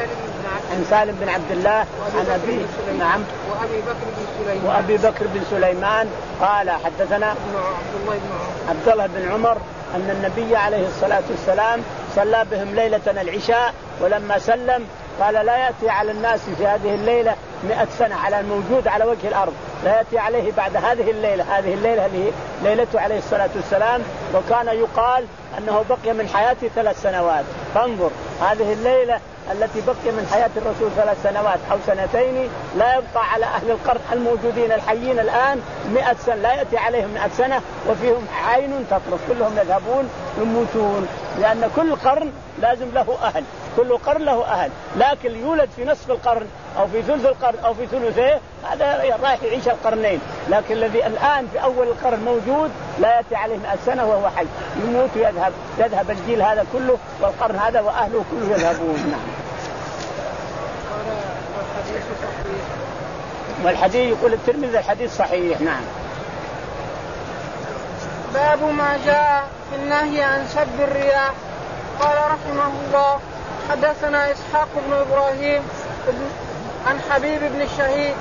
عن سالم بن عبد الله عن أبي نعم وأبي بكر بن سليمان وأبي بكر بن سليمان قال حدثنا عبد الله بن عمر أن النبي عليه الصلاة والسلام صلى بهم ليلة العشاء، ولما سلم قال لا يأتي على الناس في هذه الليلة مئة سنة على الموجود على وجه الأرض، لا يأتي عليه بعد هذه الليلة. هذه الليلة اللي ليلته عليه الصلاة والسلام، وكان يقال أنه بقي من حياته ثلاث سنوات. فانظر هذه الليلة التي بقي من حياة الرسول ثلاث سنوات أو سنتين، لا يبقى على أهل القرن الموجودين الحيين الآن مئة سنة، لا يأتي عليهم مئة سنة وفيهم عين تطرف، كلهم يذهبون يموتون، لأن كل قرن لازم له أهل، كل قرن له أهل، لكن يولد في نصف القرن أو في ثلث القرن أو في ثلثه هذا رايح يعيش القرنين، لكن الذي الآن في أول القرن موجود لا يأتي عليه مئة سنة وهو حي، يموت ويذهب، يذهب الجيل هذا كله والقرن هذا وأهله كله يذهبون. نعم. والحديث يقول الترمذي الحديث صحيح. نعم. باب ما جاء في النهي عن سب الرياح. قال رحمه الله حدثنا إسحاق بن إبراهيم عن حبيب بن الشهيد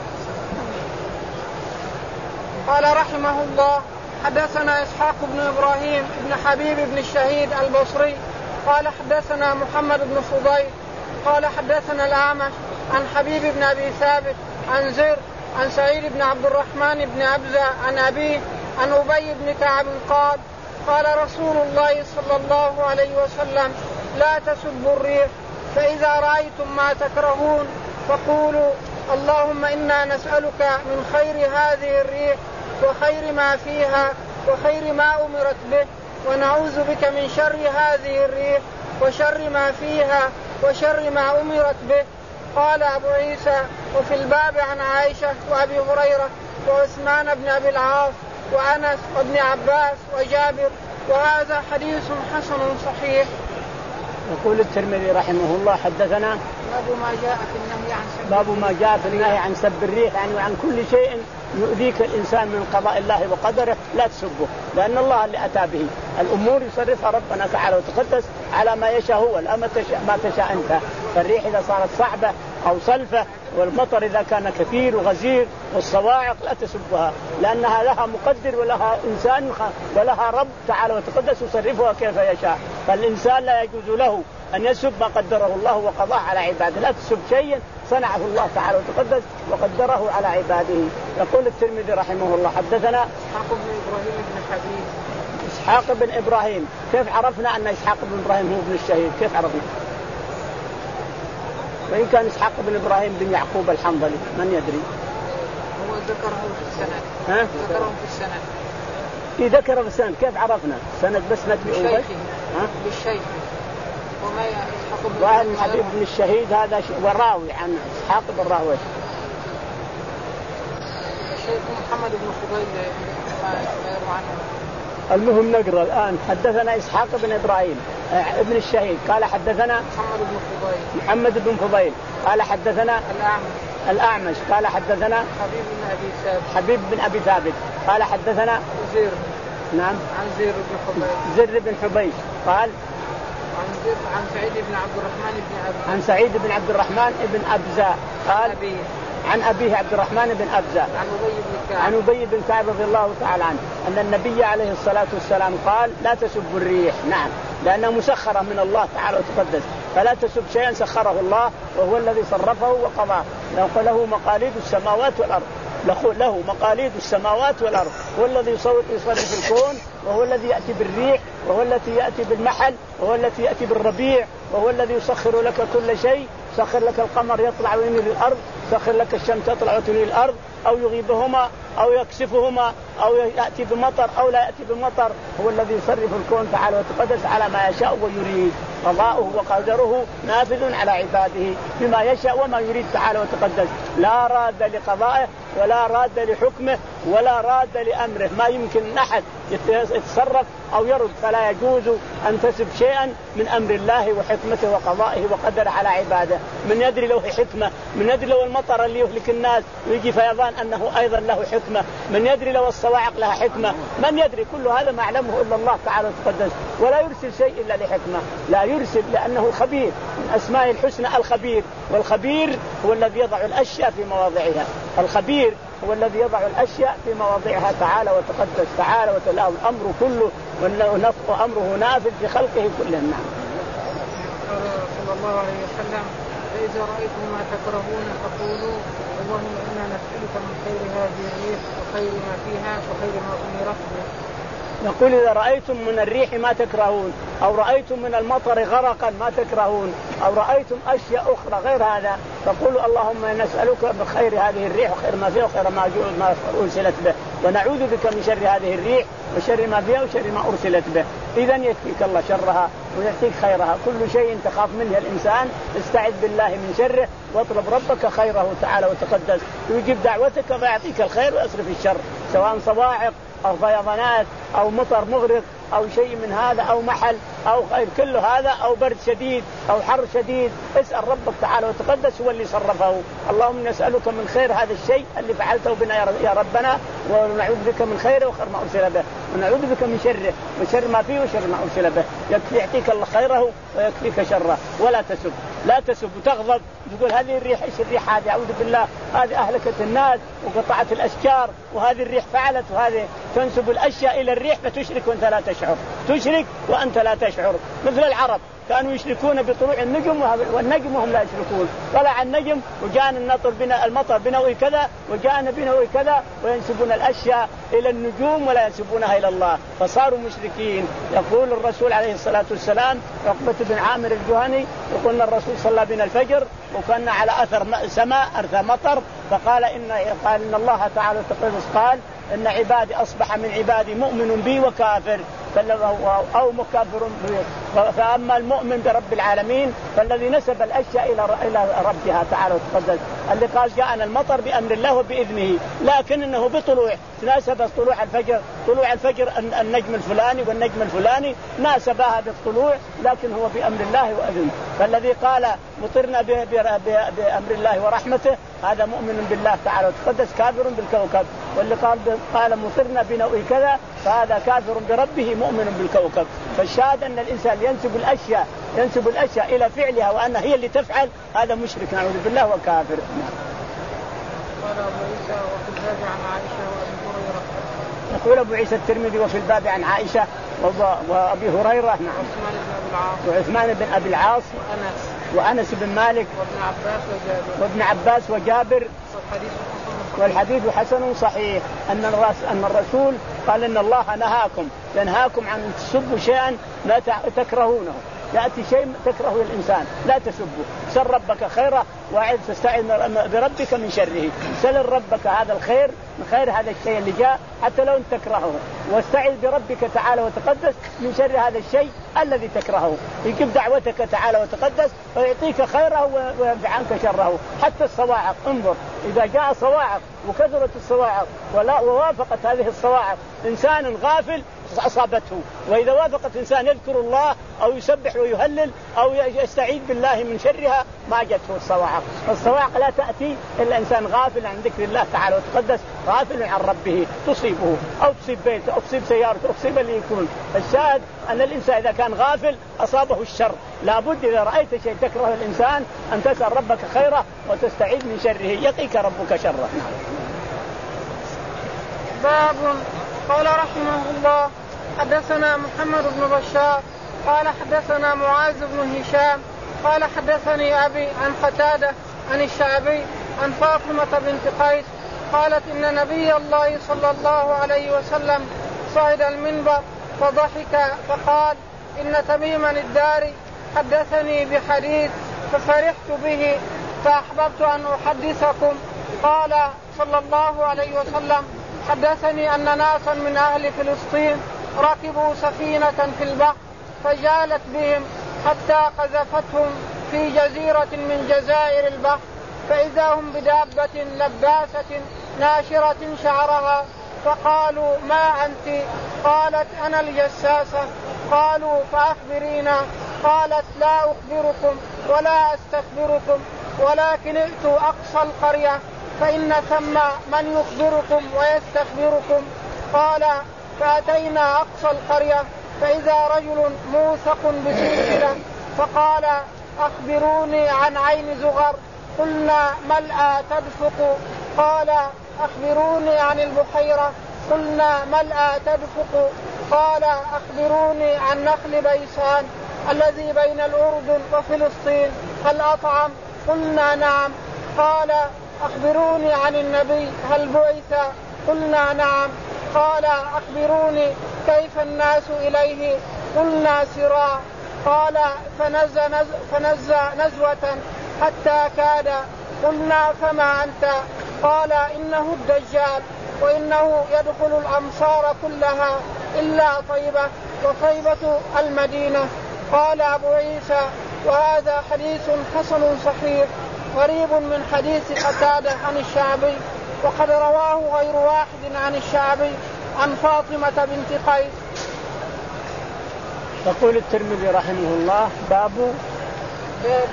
قال رحمه الله حدثنا إسحاق بن إبراهيم بن حبيب بن الشهيد البصري قال حدثنا محمد بن فضيل قال حدثنا الأعمش عن حبيب بن أبي ثابت عن زر عن سعيد بن عبد الرحمن بن عبزة عن أبيه عن أبي بن كعب قال قال رسول الله صلى الله عليه وسلم لا تسبوا الريح، فإذا رأيتم ما تكرهون فقولوا اللهم إنا نسألك من خير هذه الريح وخير ما فيها وخير ما أمرت به، ونعوذ بك من شر هذه الريح وشر ما فيها وشر ما أمرت به. قال أبو عيسى وفي الباب عن عائشة وأبي هريرة وعثمان بن أبي العاص وأنس وابن عباس وجابر، وهذا حديث حسن صحيح. يقول الترمذي رحمه الله حدثنا باب ما جاء في النهي عن سب باب ما جاء في النهي عن سب الريح، يعني عن كل شيء يؤذيك الإنسان من قضاء الله وقدره لا تسبه، لأن الله اللي أتى به الأمور يصرفها ربنا تعالى وتقدس على ما يشاء هو، لا ما تشاء, ما تشاء أنت. فالريح إذا صارت صعبة أو صلفة، والمطر إذا كان كثير وغزير، والصواعق لا تسبها، لأنها لها مقدر ولها إنسان ولها رب تعالى وتقدس يصرفها كيف يشاء. فالإنسان لا يجوز له أن يسب ما قدره الله وقضاه على عباده. لا تسب شيئا صنعه الله تعالى وتقدس وقدره على عباده. يقول الترمذي رحمه الله حدثنا إسحاق بن إبراهيم بن حبيب. إسحاق بن إبراهيم. كيف عرفنا أن إسحاق بن إبراهيم هو ابن الشهيد؟ كيف عرفنا؟ وإن كان إسحاق بن إبراهيم بن يعقوب الحنظلي من يدري؟ هو ذكره في السند. ها؟ ذكره في السند. في ذكره في السند. كيف عرفنا؟ سند بس نتبعه بس. ها؟ بالشيخ. وما إسحاق بن واحد من حبيب بن الشهيد هذا وراوي عن إسحاق بن راهويه. الشيخ محمد بن فضيل ما يروى عنه. المهم نقرأ الآن. حدثنا إسحاق بن إبراهيم ابن الشهيد قال حدثنا محمد بن فضيل. محمد بن فضيل قال حدثنا الأعمش. الأعمش قال حدثنا حبيب بن أبي ثابت. حبيب بن أبي ثابت قال حدثنا زير. نعم. عن زير بن حبيش. زر بن حبيش قال عن زير عن سعيد بن عبد الرحمن بن أبزة. عن سعيد بن عبد الرحمن بن أبزة قال أبيه. عن أبيه عبد الرحمن بن أبزة عن أبي بن كعب. عن أبي بن كعب رضي الله تعالى عنه أن النبي عليه الصلاة والسلام قال لا تسبوا الريح. نعم لأنها مسخرة من الله تعالى وتقدس فلا تسب شيئا سخره الله وهو الذي صرفه وقضاه. له مقاليد السماوات والأرض له مقاليد السماوات والأرض هو الذي يصرف الكون وهو الذي يأتي بالريح وهو الذي يأتي بالمحل وهو الذي يأتي بالربيع وهو الذي يسخر لك كل شيء. سخر لك القمر يطلع ويميل الأرض سخر لك الشمس تطلع وتميل الأرض أو يغيبهما أو يكسفهما أو يأتي بمطر أو لا يأتي بمطر. هو الذي يصرف الكون تعالى وتقدس على ما يشاء ويريد. قضاؤه وقدره نافذ على عباده بما يشاء وما يريد تعالى وتقدس. لا راد لقضائه ولا راد لحكمه ولا راد لأمره. ما يمكن أحد يتصرف أو يرد. فلا يجوز أن تسب شيئا من أمر الله وحكمته وقضائه وقدر على عباده. من يدري له حكمة؟ من يدري له المطر اللي يهلك الناس ويجي فيضان أنه أيضا له حكمة؟ من يدري له الصواعق لها حكمة؟ من يدري؟ كل هذا ما يعلمه إلا الله تعالى وتقدس. ولا يرسل شيء إلا لحكمة. لا يرسل لأنه خبير من أسماء الحسنى الخبير. والخبير هو الذي يضع الأشياء في مواضعها. الخبير هو الذي يضع الأشياء في مواضعها تعالى وتقدس تعالى وتلاه الأمر كله وأمره نافذ في خلقه كلهم. نعم. صلى الله عليه وسلم فإذا رأيتم ما تكرهون فقولوا اللهم إنا نسألك من خير هذه الريح وخير ما فيها وخير ما أمرت به. نقول إذا رأيتم من الريح ما تكرهون أو رأيتم من المطر غرقا ما تكرهون أو رأيتم أشياء أخرى غير هذا فقولوا اللهم نسألك بخير هذه الريح وخير ما فيها وخير ما أرسلت به ونعوذ بك من شر هذه الريح وشر ما فيها وشر ما أرسلت به. إذن يكفيك الله شرها ويعطيك خيرها. كل شيء تخاف منه الإنسان استعذ بالله من شره واطلب ربك خيره تعالى وتقدس يجيب دعوتك ويعطيك الخير ويصرف الشر سواء صواعق أو فيضانات أو مطر مغرق أو شيء من هذا أو محل أو غير كل هذا أو برد شديد أو حر شديد. اسأل ربك تعالى وتقدس هو اللي صرفه. اللهم نسألك من خير هذا الشيء اللي فعلته بنا يا ربنا ونعوذ بك من خيره وخير ما أرسل به ونعوذ بك من شره وشر ما فيه وشر ما أرسل به. يكفي يعطيك الله خيره ويكفيك شره. ولا تسب لا تسب وتغضب تقول هذه الريح ايش الريح هذه أعوذ بالله هذه أهلكت الناس وقطعت الأشجار وهذه الريح فعلت وهذه تنسب الأشياء إلى الريح فتشرك وأنت لا تشعر. تشرك وأنت لا تشعر. مثل العرب كانوا يشركون بطلوع النجم والنجم وهم لا يشركون. طلع النجم وجاءنا النطر بنا المطر بنوي كذا وجاءنا بنوي كذا وينسبون الأشياء إلى النجوم ولا ينسبونها إلى الله فصاروا مشركين. يقول الرسول عليه الصلاة والسلام عقبة بن عامر الجهني وقلنا الرسول صلى بنا الفجر وكنا على أثر سماء أرث مطر فقال إن قال إن الله تعالى تقدس قال إن عبادي أصبح من عبادي مؤمن بي وكافر أو مكافر بي. فأما المؤمن برب العالمين فالذي نسب الأشياء إلى إلى ربها تعالى وتقدس اللي قال جاءنا المطر بأمر الله وبإذنه لكن إنه بطلوع ناسب طلوع الفجر طلوع الفجر النجم الفلاني والنجم الفلاني ناسبها بالطلوع لكن هو بأمر الله وإذنه. فالذي قال مطرنا بأمر الله ورحمته هذا مؤمن بالله تعالى وتقدس كافر بالكوكب. واللي قال قال مطرنا بنوء كذا فهذا كافر بربه مؤمن بالكوكب. فالشاهد أن الإنسان ينسب الأشياء ينسب الأشياء إلى فعلها وأنها هي اللي تفعل هذا مشرك نعوذ بالله وكافر. قال أبو عيسى وفي الباب عن عائشة وأبي هريرة. يقول أبو عيسى الترمذي وفي الباب عن عائشة وأبي هريرة نعم وعثمان بن أبي العاص وأنس بن مالك وابن عباس وجابر والحديث حسن صحيح أن أن الرسول قال إن الله نهاكم ينهاكم عن تسبوا شيئا لا تكرهونه. يأتي شيء تكره الإنسان لا تسبه، سل ربك خيره وعد تستعذ بربك من شره. سل ربك هذا الخير من خير هذا الشيء اللي جاء حتى لو أنت تكرهه، واستعذ بربك تعالى وتقدس من شر هذا الشيء الذي تكرهه. يجيب دعوتك تعالى وتقدس ويعطيك خيره وينفع عنك شره. حتى الصواعق، انظر إذا جاء صواعق وكثرت الصواعق ولا ووافقت هذه الصواعق إنسان غافل أصابته، وإذا وافقت إنسان يذكر الله أو يسبح ويهلل أو يستعيذ بالله من شرها ما جته الصواعق. الصواعق لا تأتي إلا إنسان غافل عن ذكر الله تعالى وتقدس، غافل عن ربه تصيبه أو تصيب بيته أو تصيب سيارته أو تصيب اللي يكون. الشاهد أن الإنسان إذا كان غافل أصابه الشر. لابد إذا رأيت شيء تكره الإنسان أن تسأل ربك خيره وتستعيذ من شره يقيك ربك شره. باب. قال رحمه الله حدثنا محمد بن بشار قال حدثنا معاذ بن هشام قال حدثني أبي عن قتادة عن الشعبي عن فاطمة بنت قيس قالت إن نبي الله صلى الله عليه وسلم صعد المنبر فضحك فقال إن تميما الداري حدثني بحديث ففرحت به فأحببت أن أحدثكم. قال صلى الله عليه وسلم حدثني أن ناسا من أهل فلسطين ركبوا سفينة في البحر فجالت بهم حتى قذفتهم في جزيرة من جزائر البحر فإذا هم بدابة لباسة ناشرة شعرها فقالوا ما أنت؟ قالت أنا الجساسة. قالوا فأخبرينا. قالت لا أخبركم ولا أستخبركم ولكن ائتوا أقصى القرية فإن ثم من يخبركم ويستخبركم. قال فأتينا أقصى القرية فإذا رجل موثق بسلسلة فقال أخبروني عن عين زغر. قلنا ملأى تدفق. قال أخبروني عن البحيرة. قلنا ملأى تدفق. قال أخبروني عن نخل بيسان الذي بين الأردن وفلسطين هل أطعم؟ قلنا نعم. قال أخبروني عن النبي هل بعث؟ قلنا نعم. قال أخبروني كيف الناس إليه؟ قلنا سراع. قال فنزى, نز فنزى نزوة حتى كاد. قلنا فما أنت؟ قال إنه الدجال وإنه يدخل الأمصار كلها إلا طيبة وطيبة المدينة. قال أبو عيسى وهذا حديث حسن صحيح غريب من حديث قتادة عن الشعبي وقد رواه غير واحد عن الشعبي عن فاطمة بنت قيس. يقول الترمذي رحمه الله باب باب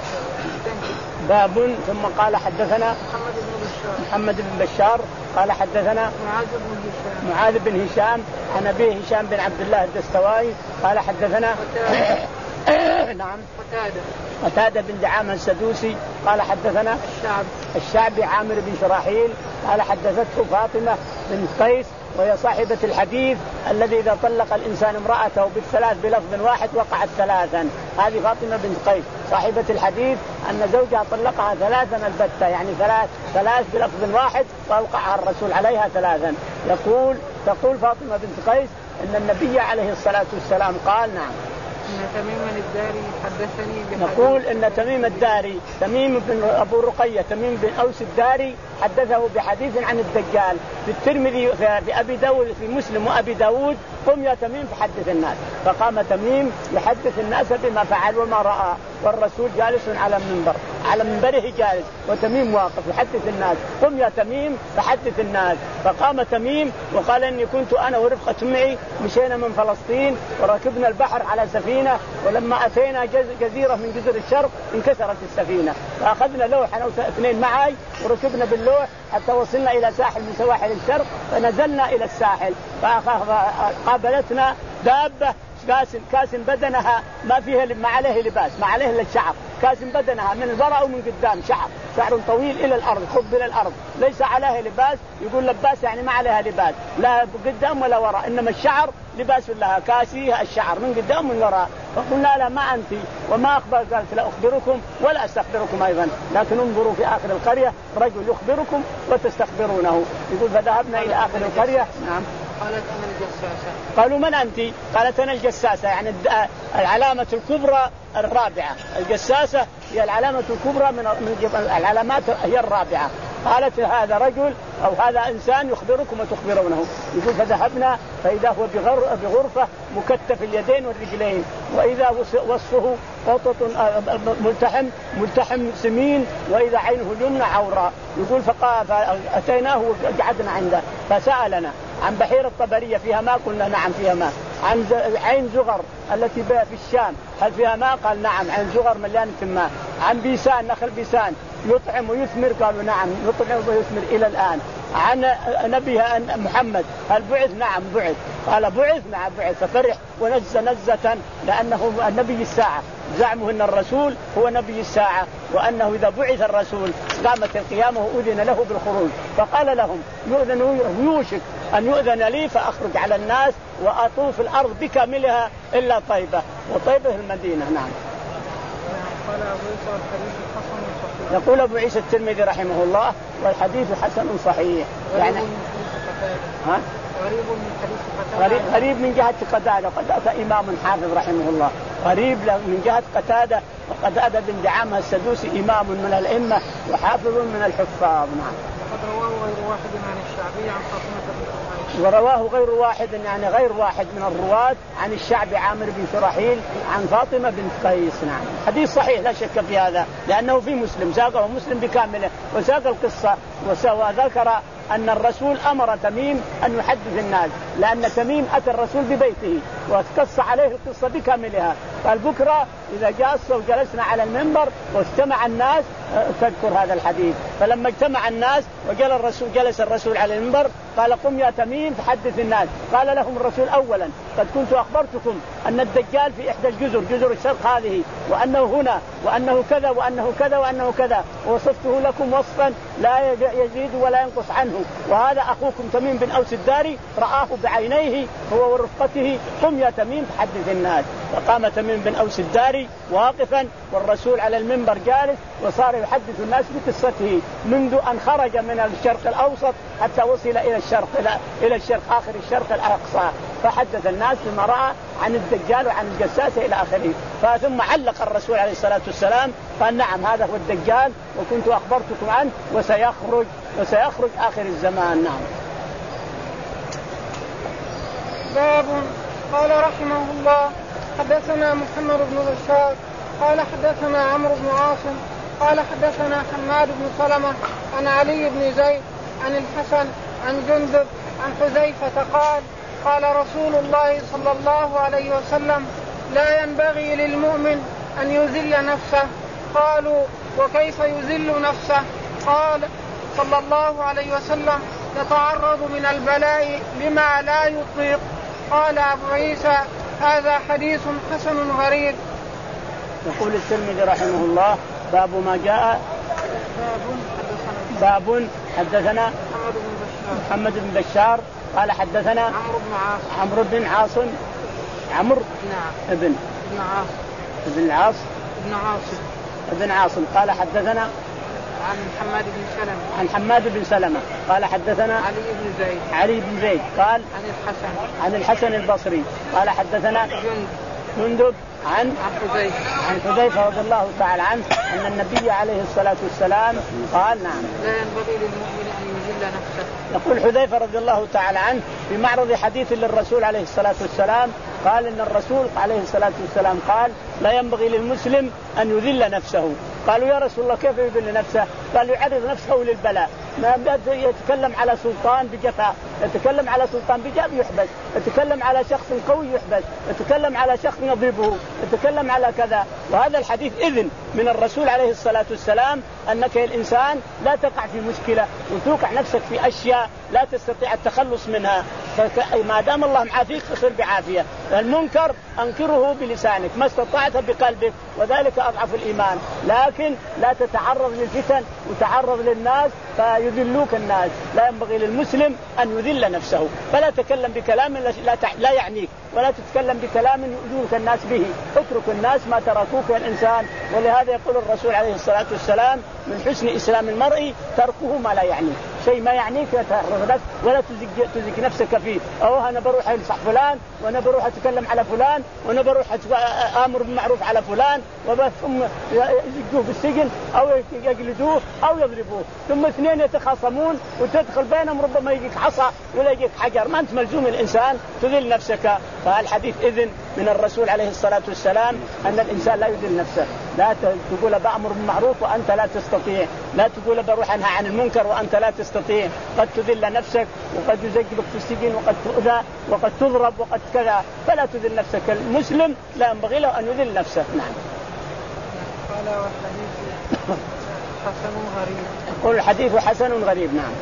باب ثم قال حدثنا محمد بن بشار محمد بن بشار قال حدثنا معاذ بن هشام معاذ بن هشام عن أبيه هشام بن عبد الله الدستوائي قال حدثنا نعم قتادة قتادة بن دعامة السدوسي قال حدثنا الشعب الشعبي عامر بن شراحيل قال حدثته فاطمة بن قيس وهي صاحبة الحديث الذي إذا طلق الإنسان امرأته بالثلاث بلفظ واحد وقعت ثلاثا. هذه فاطمة بن قيس صاحبة الحديث أن زوجها طلقها ثلاثا البتة يعني ثلاث ثلاث بلفظ واحد وأوقعها الرسول عليها ثلاثا. يقول تقول فاطمة بنت قيس أن النبي عليه الصلاة والسلام قال نعم إن تميم الداري حدثني بحديث. نقول إن تميم الداري تميم بن أبو رقية تميم بن أوس الداري حدثه بحديث عن الدجال في الترمذي في أبي داود في مسلم وأبي داود قم يا تميم فحدث الناس. فقام تميم يحدث الناس بما فعل وما رأى والرسول جالس على المنبر على منبره جالس وتميم واقف يحدث الناس. قم يا تميم فحدث الناس. فقام تميم وقال إني كنت أنا ورفقة معي مشينا من فلسطين وركبنا البحر على سفينة ولما أتينا جزيرة من جزر الشرق انكسرت السفينة فأخذنا لوحا أو اثنين معي وركبنا باللوح حتى وصلنا إلى ساحل من سواحل الشرق فنزلنا إلى الساحل فقابلتنا دابة كاس كاس بدنها ما فيها ما عليه لباس ما عليه الا الشعر كاس بدنها من الوراء ومن قدام شعر شعر طويل إلى الأرض خب إلى الأرض ليس عليها لباس. يقول لباس يعني ما عليها لباس لا قدام ولا وراء، إنما الشعر لباس لها كاسيها الشعر من قدام ومن وراء. فقلنا لا ما أنت وما أخبر، قالت لا أخبركم ولا أستخبركم أيضا، لكن انظروا في آخر القرية رجل يخبركم وتستخبرونه. يقول فذهبنا إلى آخر القرية. نعم. قالت أنا الجساسة. قالوا من أنت؟ قالت أنا الجساسة، يعني العلامة الكبرى الرابعة. الجساسة هي العلامة الكبرى من العلامات هي الرابعة. قالت هذا رجل أو هذا إنسان يخبركم وتخبرونه. يقول فذهبنا فإذا هو بغرفة مكتف اليدين والرجلين، وإذا وصفه قطط ملتحم ملتحم سمين، وإذا عينه اليمنى عوراء. يقول فأتيناه وقعدنا عنده فسألنا عن بحيرة طبرية فيها ماء، قلنا نعم فيها ماء. عن عين زغر التي في الشام هل فيها ماء؟ قال نعم عين زغر مليانة ماء. عن بيسان نخل بيسان يطعم ويثمر؟ قالوا نعم يطعم ويثمر إلى الآن. عن نبيها محمد هل بعث؟ نعم بعث. قال بعث؟ نعم بعث. ففرح ونز نزة لأنه النبي الساعة، زعمه أن الرسول هو نبي الساعة، وأنه إذا بعث الرسول قامت القيامة وأذن له بالخروج. فقال لهم يؤذن يوشك أن يؤذن لي فأخرج على الناس وأطوف الأرض بكاملها إلا طيبة، وطيبة المدينة. نعم. يقول أبو عيسى الترمذي رحمه الله والحديث حسن صحيح. يعني ها؟ غريب من حديث قتادة. غريب من جهة قتادة. قتادة إمام حافظ رحمه الله، غريب من جهة قتادة. وقتادة بن دعامة السدوسي إمام من الأئمة وحافظ من الحفاظ. نعم. وقد رواه غير واحد عن الشعبي عن فاطمة بنت قيس. ورواه غير واحد يعني غير واحد من الرواة عن الشعبي عامر بن شراحيل عن فاطمة بنت قيس. نعم. حديث صحيح لا شك في هذا، لأنه في مسلم ساقه مسلم بكامله وساق القصة وذكر أن الرسول أمر تميم أن يحدث الناس، لأن تميم أتى الرسول ببيته وقص عليه القصة بكاملها. قال بكرة إذا جاء وجلسنا على المنبر واجتمع الناس تذكر هذا الحديث. فلما اجتمع الناس وجلس الرسول جلس الرسول على المنبر قال قم يا تميم تحدث الناس. قال لهم الرسول أولا قد كنت أخبرتكم أن الدجال في إحدى الجزر جزر الشرق هذه، وأنه هنا وأنه كذا وأنه كذا وأنه كذا، ووصفته لكم وصفا لا يزيد ولا ينقص عنه. وهذا أخوكم تميم بن أوس الداري رآه بعينيه هو ورفقته. قم يا تميم تحدث الناس. فقام تميم بن أوس الداري واقفا والرسول على المنبر جالس، وصار يحدث الناس بقصته منذ أن خرج من الشرق الأوسط حتى وصل إلى الشرق إلى إلى الشرق آخر الشرق الأقصى. فحدث الناس بما رأى عن الدجال وعن الجساسة إلى آخره. فثم علق الرسول عليه الصلاة والسلام قال نعم هذا هو الدجال وكنت أخبرتكم عنه وسيخرج وسيخرج آخر الزمان. نعم. باب. قال رحمه الله حدثنا محمد بن بشار قال حدثنا عمرو بن عاصم قال حدثنا حماد بن سلمة عن علي بن زيد عن الحسن عن جندب عن حذيفة قال قال رسول الله صلى الله عليه وسلم لا ينبغي للمؤمن أن يذل نفسه. قالوا وكيف يذل نفسه؟ قال صلى الله عليه وسلم يتعرض من البلاء لما لا يطيق. قال أبو عيسى هذا حديث حسن غريب. يقول الترمذي رحمه الله باب ما جاء باب حدثنا محمد بن بشار قال حدثنا عمرو بن عاصم عمرو بن عاصم عمرو نعم ابن ابن عاصم ابن العاص ابن عاصم ابن عاصم قال حدثنا عن حماد بن سلمة عن حماد بن سلمة قال حدثنا علي بن زيد علي بن زيد قال عن الحسن عن الحسن البصري قال حدثنا جندب عن حذيفة عن حذيفة رضي الله تعالى عنه أن النبي عليه الصلاة والسلام قال نعم لا ينبغي للمؤمن أن يذل نفسه. يقول حذيفة رضي الله تعالى عنه في معرض حديث للرسول عليه الصلاة والسلام قال إن الرسول عليه الصلاة والسلام قال لا ينبغي للمسلم أن يذل نفسه. قالوا يا رسول الله كيف يذل نفسه؟ قال يعرض نفسه للبلاء. ما يتكلم على سلطان بجفاء، يتكلم على سلطان بجاب يحبس، يتكلم على شخص قوي يحبس، يتكلم على شخص يضربه، يتكلم على كذا. وهذا الحديث إذن من الرسول عليه الصلاة والسلام أنك الإنسان لا تقع في مشكلة وتوقع نفسك في أشياء لا تستطيع التخلص منها. ما دام الله معافيك فصل بعافية. المنكر أنكره بلسانك ما استطعت بقلبك وذلك أضعف الإيمان، لكن لا تتعرض للفتن وتعرض للناس فيذلوك الناس. لا ينبغي للمسلم أن يذل نفسه، فلا تكلم بكلام لا, لا يعنيك، ولا تتكلم بكلام يؤذوك الناس به. اترك الناس ما تركوك الإنسان. ولهذا يقول الرسول عليه الصلاة والسلام من حسن إسلام المرء تركه ما لا يعنيه. شيء ما يعنيك لا تتعرض ولا تزك نفسك فيه. أو أنا بروح أنصح فلان، وأنا بروح أتكلم على فلان، وأنا بروح آمر بالمعروف على فلان، وثم يزجوه بالسجن أو يجلدوه أو يضربوه، ثم اثنين يتخاصمون وتدخل بينهم ربما يجيك عصا ولا يجيك حجر. ما أنت ملزوم الإنسان تذل نفسك. فالحديث إذن من الرسول عليه الصلاة والسلام أن الإنسان لا يذل نفسه. لا تقول بأمر بالمعروف وأنت لا تستطيع، لا تقول بروح أنهى عن المنكر وأنت لا تستطيع. قد تذل نفسك وقد يزجبك في السجن وقد تؤذى وقد تضرب وقد كذا، فلا تذل نفسك. المسلم لا ينبغي له أن يذل نفسه. نعم. قال والحديث حسن غريب. قل الحديث حسن غريب. نعم.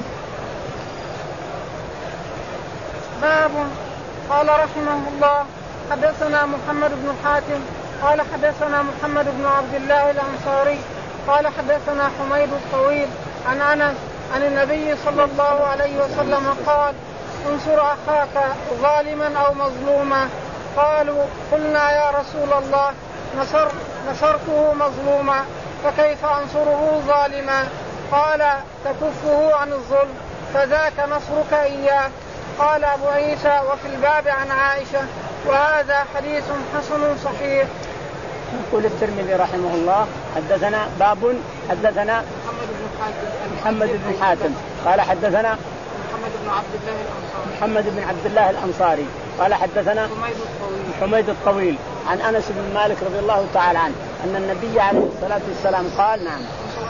باب. قال رحمه الله حدثنا محمد بن حاتم قال حدثنا محمد بن عبد الله الأنصاري قال حدثنا حميد الطويل عن أنس عن النبي صلى الله عليه وسلم قال انصر أخاك ظالما أو مظلوما. قالوا قلنا يا رسول الله نصر نصرته مظلوما فكيف أنصره ظالما؟ قال تكفه عن الظلم فذاك نصرك إياه. قال أبو عيسى وفي الباب عن عائشة وهذا حديث حسن صحيح. يقول الترمذي رحمه الله حدثنا باب حدثنا محمد بن حاتم محمد بن حاتم قال حدثنا محمد بن عبد الله الأنصاري محمد بن عبد الله الأنصاري قال حدثنا حميد الطويل حميد الطويل عن أنس بن مالك رضي الله تعالى عنه أن النبي عليه الصلاة والسلام قال نعم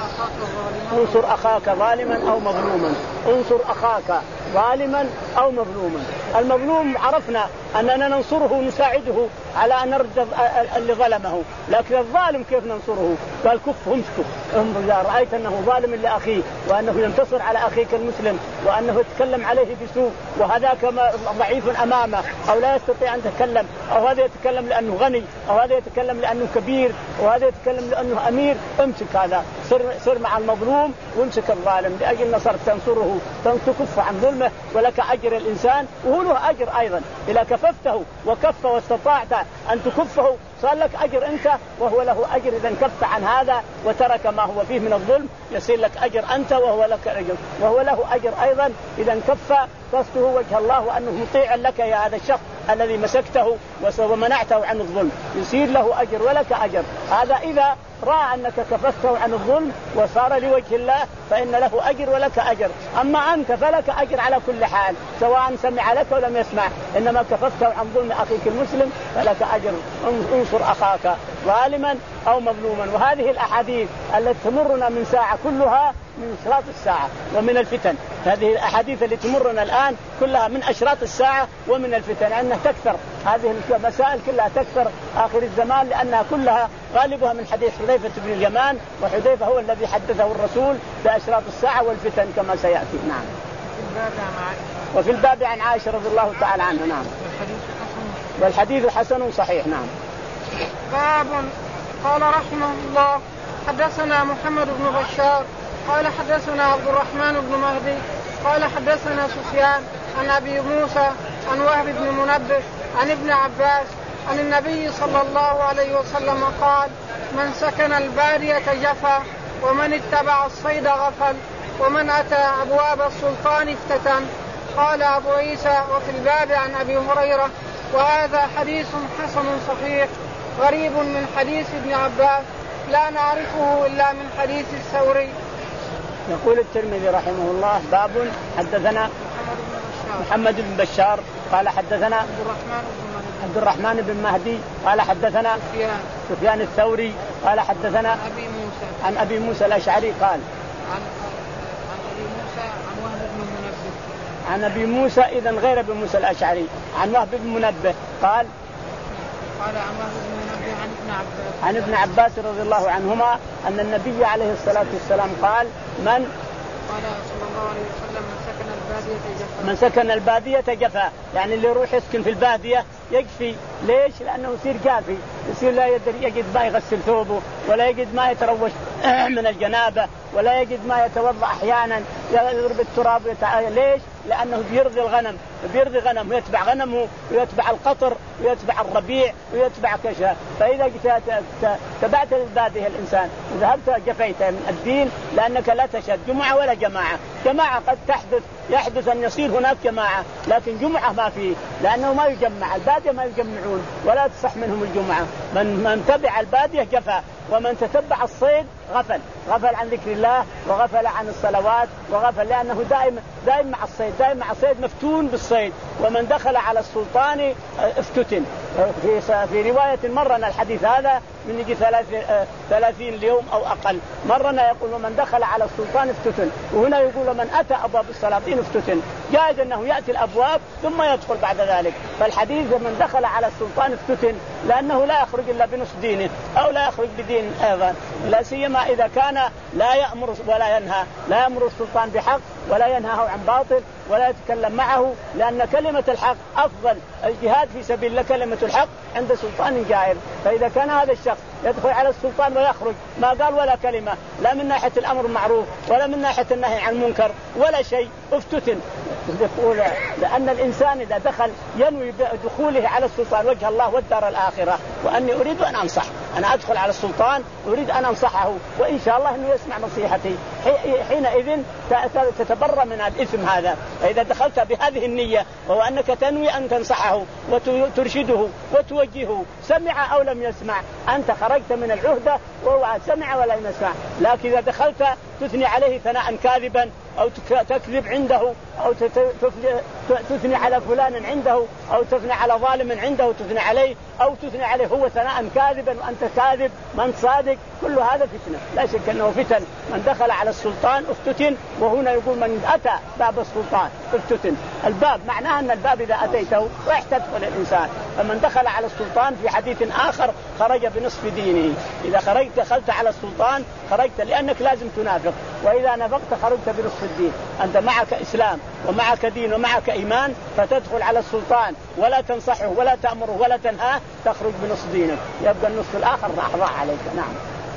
انصر أخاك ظالما أو مظلوما. انصر أخاك ظالما أو مظلوما. المظلوم عرفنا أننا ننصره نساعده على أن نرد اللي ظلمه، لكن الظالم كيف ننصره؟ قال كف همسكه. إذا رأيت أنه ظالم لأخيه وأنه ينتصر على أخيك المسلم وأنه يتكلم عليه بسوء وهذاك ضعيف أمامه أو لا يستطيع أن يتكلم، أو هذا يتكلم لأنه غني، أو هذا يتكلم لأنه كبير، وهذا يتكلم لأنه أمير، امسك هذا. سر, سر مع المظلوم وامسك الظالم لأجل نصر تنصره تكف عن ظلمه ولك أجر الإنسان وهو له أجر أيضا. إذا كففته وكف واستطعت أن تكفه صار لك أجر أنت وهو له أجر. إذا كف عن هذا وترك ما هو فيه من الظلم يصير لك أجر أنت وهو لك أجر وهو له أجر أيضا. إذا كف قصده وجه الله وأنه مطيع لك يا هذا الشخص الذي مسكته ومنعته عن الظلم يصير له أجر ولك أجر. هذا إذا رأى أنك كففته عن الظلم وصار لوجه الله فإن له أجر ولك أجر. أما أنت فلك أجر على كل حال سواء سمع لك ولم يسمع، إنما كففته عن ظلم أخيك المسلم فلك أجر. انصر أخاك ظالما أو مظلوما. وهذه الأحاديث التي تمرنا من ساعة كلها من أشراط الساعة ومن الفتن. هذه الأحاديث التي تمرنا الآن كلها من أشراط الساعة ومن الفتن، لأنها تكثر. هذه المسائل كلها تكثر آخر الزمان لأنها كلها غالبها من حديث حذيفة بن اليمان، وحذيفة هو الذي حدثه الرسول بأشراط الساعة والفتن كما سيأتي. نعم. وفي الباب عن عائشة رضي الله تعالى عنها. نعم. والحديث حسن صحيح. نعم. باب. قال رحمه الله حدثنا محمد بن بشار قال حدثنا عبد الرحمن بن مهدي قال حدثنا سفيان عن أبي موسى عن وهب بن منبه عن ابن عباس عن النبي صلى الله عليه وسلم قال من سكن البادية جفا ومن اتبع الصيد غفل ومن أتى أبواب السلطان افتتن. قال أبو عيسى وفي الباب عن أبي هريرة وهذا حديث حسن صحيح غريب من حديث ابن عباس لا نعرفه إلا من حديث الثوري. يقول الترمذي رحمه الله باب حدثنا محمد بن بشار قال حدثنا عبد الرحمن بن مهدي قال حدثنا سفيان الثوري قال حدثنا أبي موسى عن أبي موسى الأشعري قال عن أبي موسى عن وهب بن منبه عن أبي موسى إذن غير أبي موسى الأشعري عن وهب بن منبه قال قال عن وهب بن منبه عن ابن عباس عن ابن عباس رضي الله عنهما أن النبي عليه الصلاة والسلام قال من قال صلى الله عليه وسلم من سكن البادية جفا. من سكن البادية جفا، يعني اللي يروح يسكن في البادية يكفي. ليش؟ لأنه يصير كافي، يصير لا يدري يجد ما يغسل ثوبه، ولا يجد ما يتروش من الجنابة، ولا يجد ما يتوضأ أحيانا، يضرب التراب ويتع... ليش؟ لأنه بيرضي الغنم، بيرضي غنم ويتبع غنمه ويتبع القطر ويتبع الربيع ويتبع كشا. فإذا تبعت البادية الإنسان وذهبت جفيت من الدين، لأنك لا تشهد جمعة ولا جماعة. جماعة قد تحدث، يحدث أن يصير هناك جماعة، لكن جمعة ما فيه، لأنه ما يجمع البادية، ما يجمعون ولا تصح منهم الجمعة. من من تبع البادية جفا، ومن تتبع الصيد غفل، غفل عن ذكر الله وغفل عن الصلوات وغفل، لأنه دائما دائما مع الصيد، دائما مع الصيد، مفتون بالصيد. ومن دخل على السلطان افتتن. في في رواية مرنا الحديث هذا من يجي ثلاثين اليوم أو أقل، مرنا يقول ومن دخل على السلطان افتتن، وهنا يقول من أتى أبواب السلاطين افتتن. جائز أنه يأتي الأبواب ثم يدخل بعد ذلك. فالحديث من دخل على السلطان افتتن، لأنه لا يخرج إلا بنصف دينه أو لا يخرج بدين أيضا، لا سيما إذا كان لا يأمر ولا ينهى، لا يأمر السلطان بحق ولا ينهاه عن باطل ولا يتكلم معه، لأن كلمة الحق أفضل. الجهاد في سبيل الله كلمة الحق عند سلطان جائر. فإذا كان هذا الشخص يدخل على السلطان ويخرج ما قال ولا كلمة، لا من ناحية الأمر المعروف ولا من ناحية النهي عن المنكر ولا شيء، افتتن. لأن الإنسان إذا دخل ينوي دخوله على السلطان وجه الله والدار الآخرة، وأني أريد أن أنصح، أنا أدخل على السلطان أريد أن أنصحه، وإن شاء الله أنه يسمع نصيحتي، حينئذ تتبرى من الإثم هذا. فإذا دخلت بهذه النية، وهو أنك تنوي أن تنصحه وترشده وتوجهه، سمع أو لم يسمع، أنت خرجت من العهدة وهو سمع ولا يسمع. لكن إذا دخلت تثني عليه ثناء كاذبا أو تكذب عنده أو تثني على فلان عنده أو تثني على ظالم عنده تثني عليه أو تثني عليه هو ثناء كاذبا وأنت كاذب من صادق، كل هذا فتنة، لا شك أنه فتن. من دخل على السلطان افتتن، وهنا يقول من أتى باب السلطان افتتن. الباب معناه أن الباب إذا أتيته راح تدخل الإنسان. فمن دخل على السلطان في حديث آخر خرج بنصف دينه. إذا خرجت دخلت على السلطان خرجت، لأنك لازم تنافق، وإذا نفقت خرجت بنصف الدين. أنت معك إسلام ومعك دين ومعك إيمان، فتدخل على السلطان ولا تنصحه ولا تأمره ولا تنهاه، تخرج بنصف دينك، يبقى النصف الآخر راح ضاع عليك. نعم.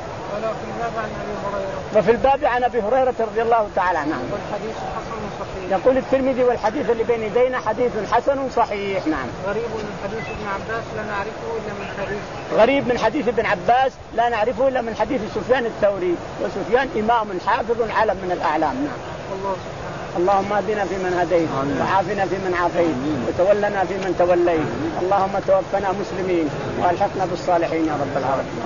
وفي الباب عن أبي هريرة رضي الله تعالى عنه. والحديث حسن صحيح. يقول الترمذي والحديث اللي بين يدينا حديث حسن صحيح. نعم. غريب من حديث ابن عباس لا نعرفه إلا من حديث. غريب من حديث ابن عباس لا نعرفه إلا من حديث سفيان الثوري، وسفيان إمام حافظ علم من الأعلام. نعم. الله اللهم اهدنا فيمن هديت وعافنا فيمن عافيت وتولنا فيمن توليت، اللهم توفنا مسلمين والحقنا بالصالحين يا رب العالمين.